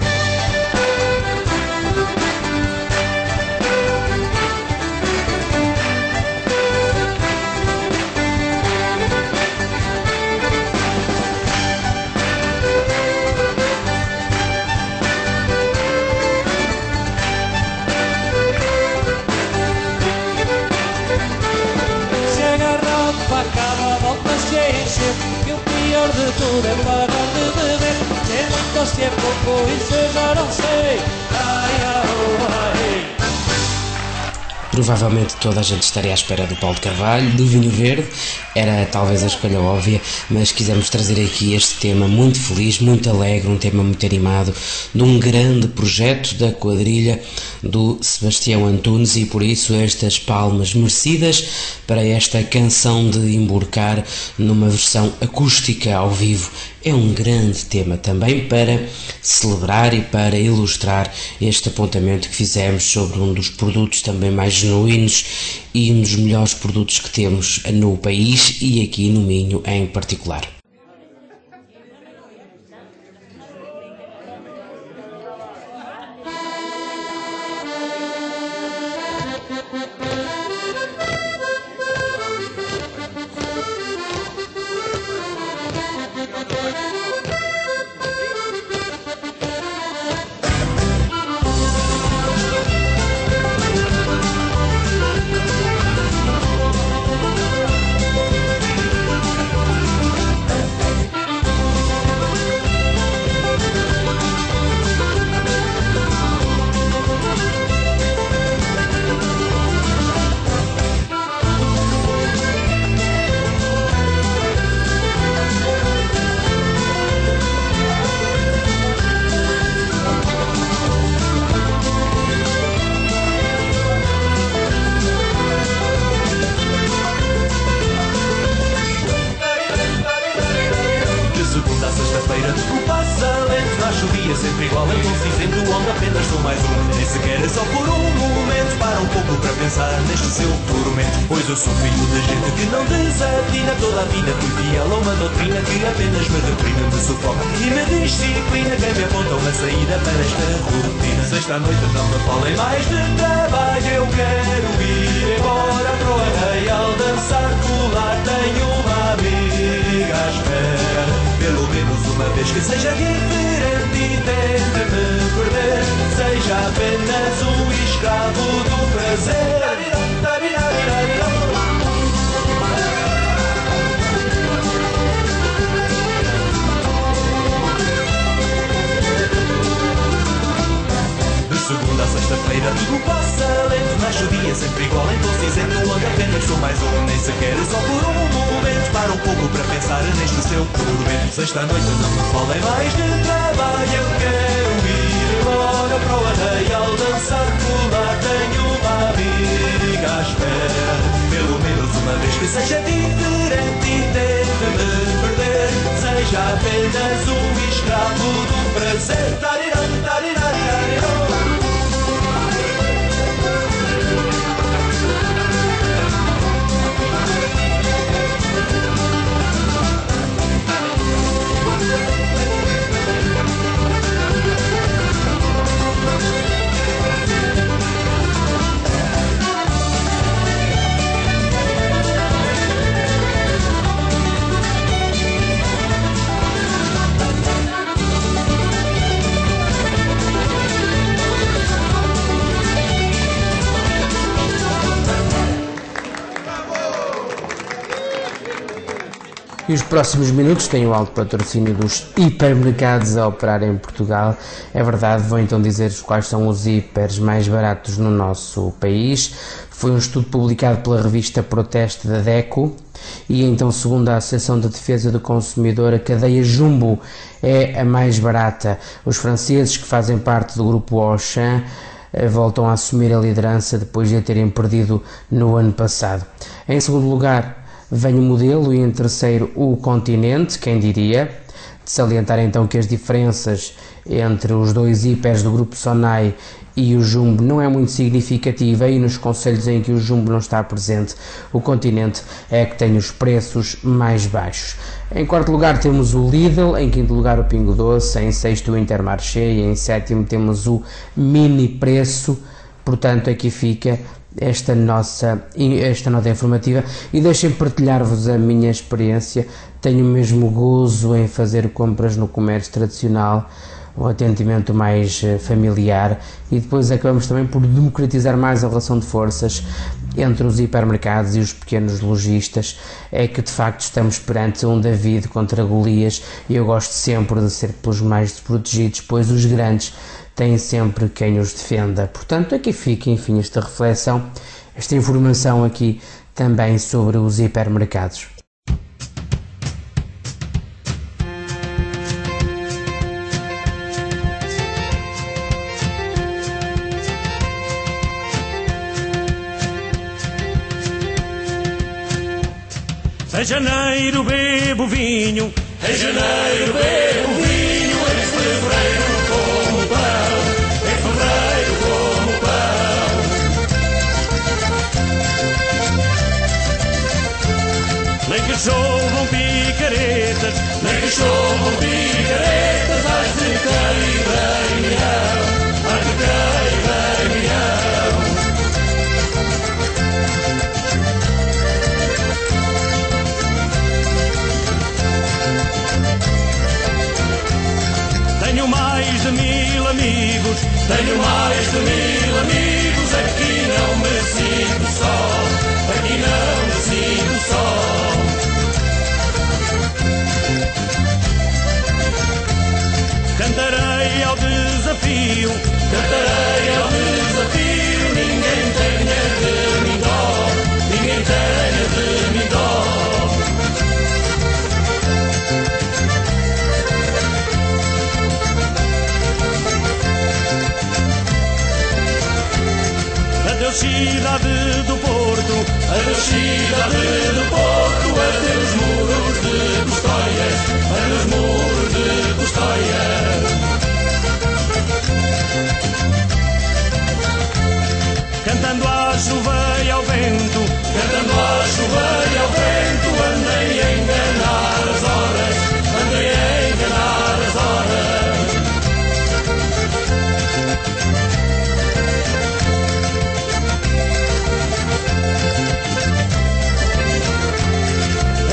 Acaba, volta-se a encher. E o pior de tudo é parar de beber. Se é muito ou se é pouco, isso eu já não sei. Ai, ai, oh, ai. Provavelmente toda a gente estaria à espera do Paulo de Carvalho, do Vinho Verde, era talvez a escolha óbvia, mas quisemos trazer aqui este tema muito feliz, muito alegre, um tema muito animado, de um grande projeto da quadrilha do Sebastião Antunes, e por isso estas palmas merecidas para esta canção de emborcar numa versão acústica ao vivo. É um grande tema também para celebrar e para ilustrar este apontamento que fizemos sobre um dos produtos também mais genuínos e um dos melhores produtos que temos no país e aqui no Minho em particular. Sempre igual, em um cinzento onde apenas sou mais um. Nem sequer é só por um momento para um pouco para pensar neste seu tormento. Pois eu sou filho de gente que não desatina, toda a vida fui fiel a uma doutrina que apenas me reprime, me sufoca e me disciplina. Quem me aponta uma saída para esta rotina. Sexta noite não me falem mais de trabalho, eu quero ir embora para o arraial dançar, colar. Tenho uma amiga à espera, pelo menos uma vez que seja diferente e tente me perder, seja apenas um escravo do prazer. Segunda a sexta-feira tudo passa lento, nasce o dia sempre igual em tom cinzento, onde apenas sou mais um, nem sequer só por um momento. Para um pouco para pensar neste seu tormento. Sexta-noite não me falem mais de trabalho, eu quero ir embora para o arraial dançar, colar. Tenho uma amiga à espera, pelo menos uma vez que seja diferente e tente me perder, seja apenas um escravo do prazer. Tarirão, tarirão, tarirão. E os próximos minutos têm o alto patrocínio dos hipermercados a operar em Portugal. É verdade, vou então dizer quais são os hipers mais baratos no nosso país. Foi um estudo publicado pela revista Proteste da DECO e então, segundo a Associação de Defesa do Consumidor, a cadeia Jumbo é a mais barata. Os franceses, que fazem parte do grupo Auchan, voltam a assumir a liderança depois de a terem perdido no ano passado. Em segundo lugar vem o Modelo e em terceiro o Continente, quem diria. De salientar então que as diferenças entre os dois hipers do grupo Sonai e o Jumbo não é muito significativa, e nos concelhos em que o Jumbo não está presente, o Continente é que tem os preços mais baixos. Em quarto lugar temos o Lidl, em quinto lugar o Pingo Doce, em sexto o Intermarché e em sétimo temos o Mini Preço. Portanto, aqui fica esta nossa esta nota informativa e deixem partilhar-vos a minha experiência. Tenho mesmo gozo em fazer compras no comércio tradicional, um atendimento mais familiar, e depois acabamos também por democratizar mais a relação de forças entre os hipermercados e os pequenos lojistas. É que de facto estamos perante um David contra Golias e eu gosto sempre de ser pelos mais desprotegidos, pois os grandes têm sempre quem os defenda. Portanto, aqui fica, enfim, esta reflexão, esta informação aqui também sobre os hipermercados. Em janeiro bebo vinho, em janeiro bebo vinho, em fevereiro como pão, em fevereiro como pão. Nem que chovam picaretas, nem que chovam picaretas, ai de quem reunião, ai de quem reunião. Tenho mais de mil amigos, tenho mais de mil amigos, aqui não me sinto só, aqui não me sinto só. Cantarei ao desafio, cantarei ao desafio, ninguém tenha de mim dó, ninguém tenha de mim dó. Adeus cidade do Porto, adeus cidade do Porto, adeus muros de Custóias, adeus muros de Custóias. Cantando a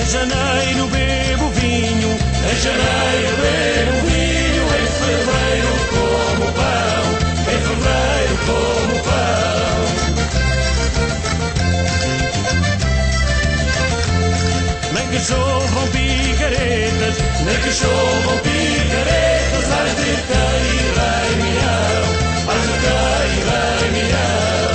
janeiro bebo vinho, em janeiro bebo vinho, em fevereiro como pão, em fevereiro como pão. Nem que chovam picaretas, nem que chovam picaretas, ai de quem rei milhão, ai de quem rei milhão.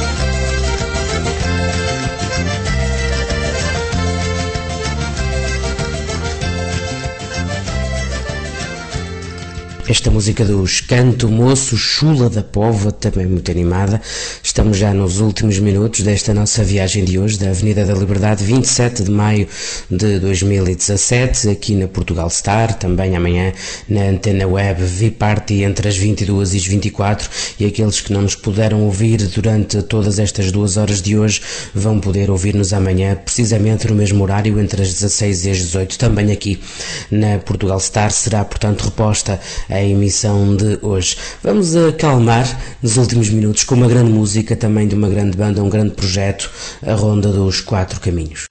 Esta música dos Canto Moço, Chula da Póvoa, também muito animada. Estamos já nos últimos minutos desta nossa viagem de hoje, da Avenida da Liberdade, vinte e sete de maio de dois mil e dezassete, aqui na Portugal Star, também amanhã na Antena Web V-Party entre as vinte e duas e as vinte e quatro, e aqueles que não nos puderam ouvir durante todas estas duas horas de hoje vão poder ouvir-nos amanhã, precisamente no mesmo horário, entre as dezasseis e as dezoito, também aqui na Portugal Star. Será, portanto, reposta a emissão de hoje. Vamos acalmar nos últimos minutos com uma grande música, também de uma grande banda, um grande projeto, a Ronda dos Quatro Caminhos.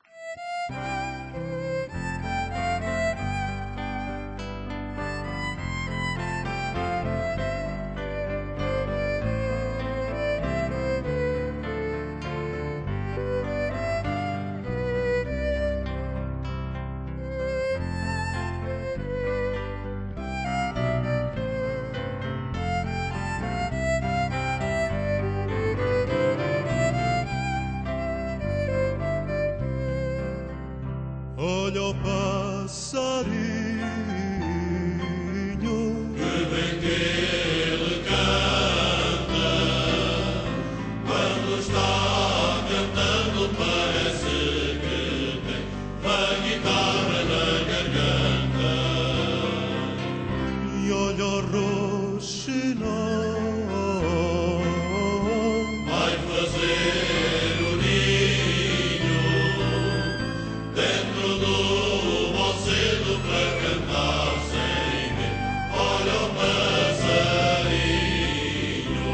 Olha o passarinho, que bem que ele canta. Quando está cantando parece que tem uma guitarra na garganta. E olha o roxinol, vai fazer o ninho dentro do bocedo para cantar sem ver. Olha o passarinho.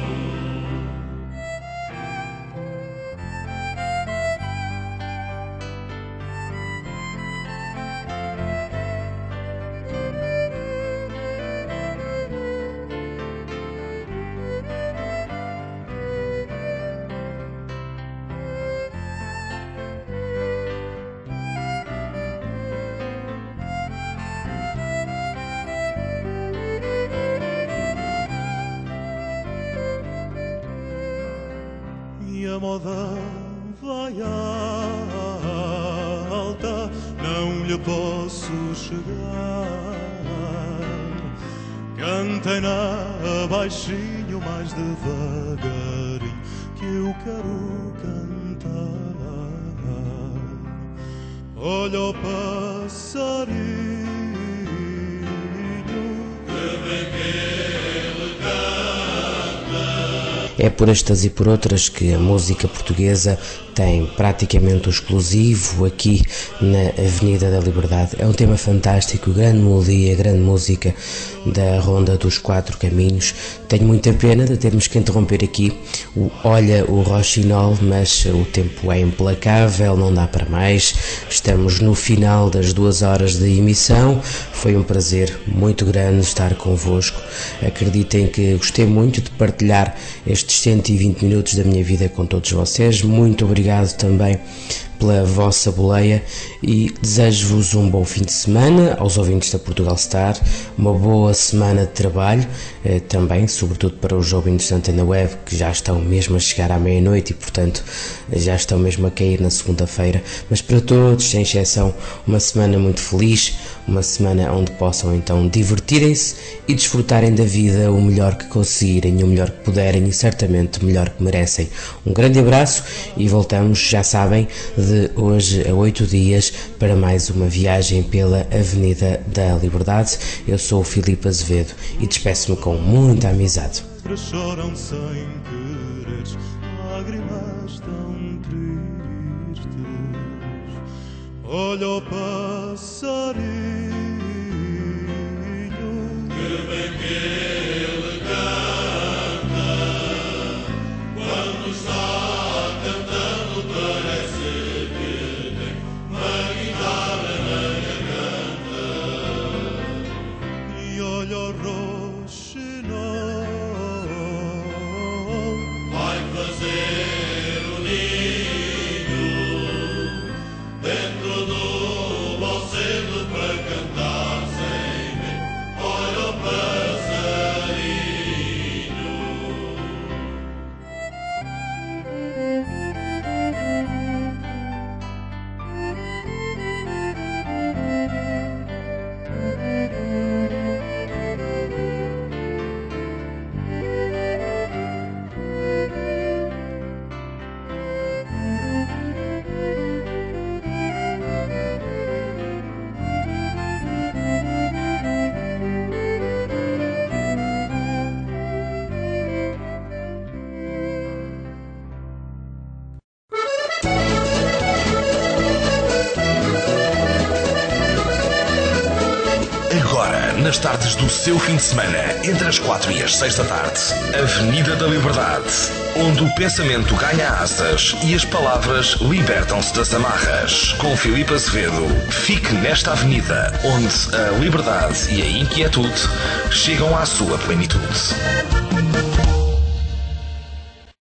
E a moda vai alta, não lhe posso chegar. Cantem na baixinho, mais devagarinho, que eu quero cantar. Olha o passarinho, que bem que ele canta. É por estas e por outras que a música portuguesa tem praticamente o exclusivo aqui na Avenida da Liberdade. É um tema fantástico, grande melodia, grande música da Ronda dos Quatro Caminhos. Tenho muita pena de termos que interromper aqui o Olha o Roxinol, mas o tempo é implacável, não dá para mais. Estamos no final das duas horas de emissão. Foi um prazer muito grande estar convosco. Acreditem que gostei muito de partilhar estes cento e vinte minutos da minha vida com todos vocês. Muito obrigado também pela vossa boleia e desejo-vos um bom fim de semana aos ouvintes da Portugal Star, uma boa semana de trabalho, eh, também, sobretudo para os ouvintes da Antena Web, que já estão mesmo a chegar à meia-noite e, portanto, já estão mesmo a cair na segunda-feira, mas para todos, sem exceção, uma semana muito feliz, uma semana onde possam então divertirem-se e desfrutarem da vida o melhor que conseguirem, o melhor que puderem e certamente o melhor que merecem. Um grande abraço e voltamos, já sabem, de hoje a oito dias para mais uma viagem pela Avenida da Liberdade. Eu sou o Filipe Azevedo e despeço-me com muita amizade. Choram sem quereres, lágrimas tão tristes. Olha o passarinho, que bem que ele canta. Quando está cantando parece que tem uma guitarra agora, nas tardes do seu fim de semana, entre as quatro e as seis da tarde. Avenida da Liberdade, onde o pensamento ganha asas e as palavras libertam-se das amarras. Com Filipe Azevedo, fique nesta avenida, onde a liberdade e a inquietude chegam à sua plenitude.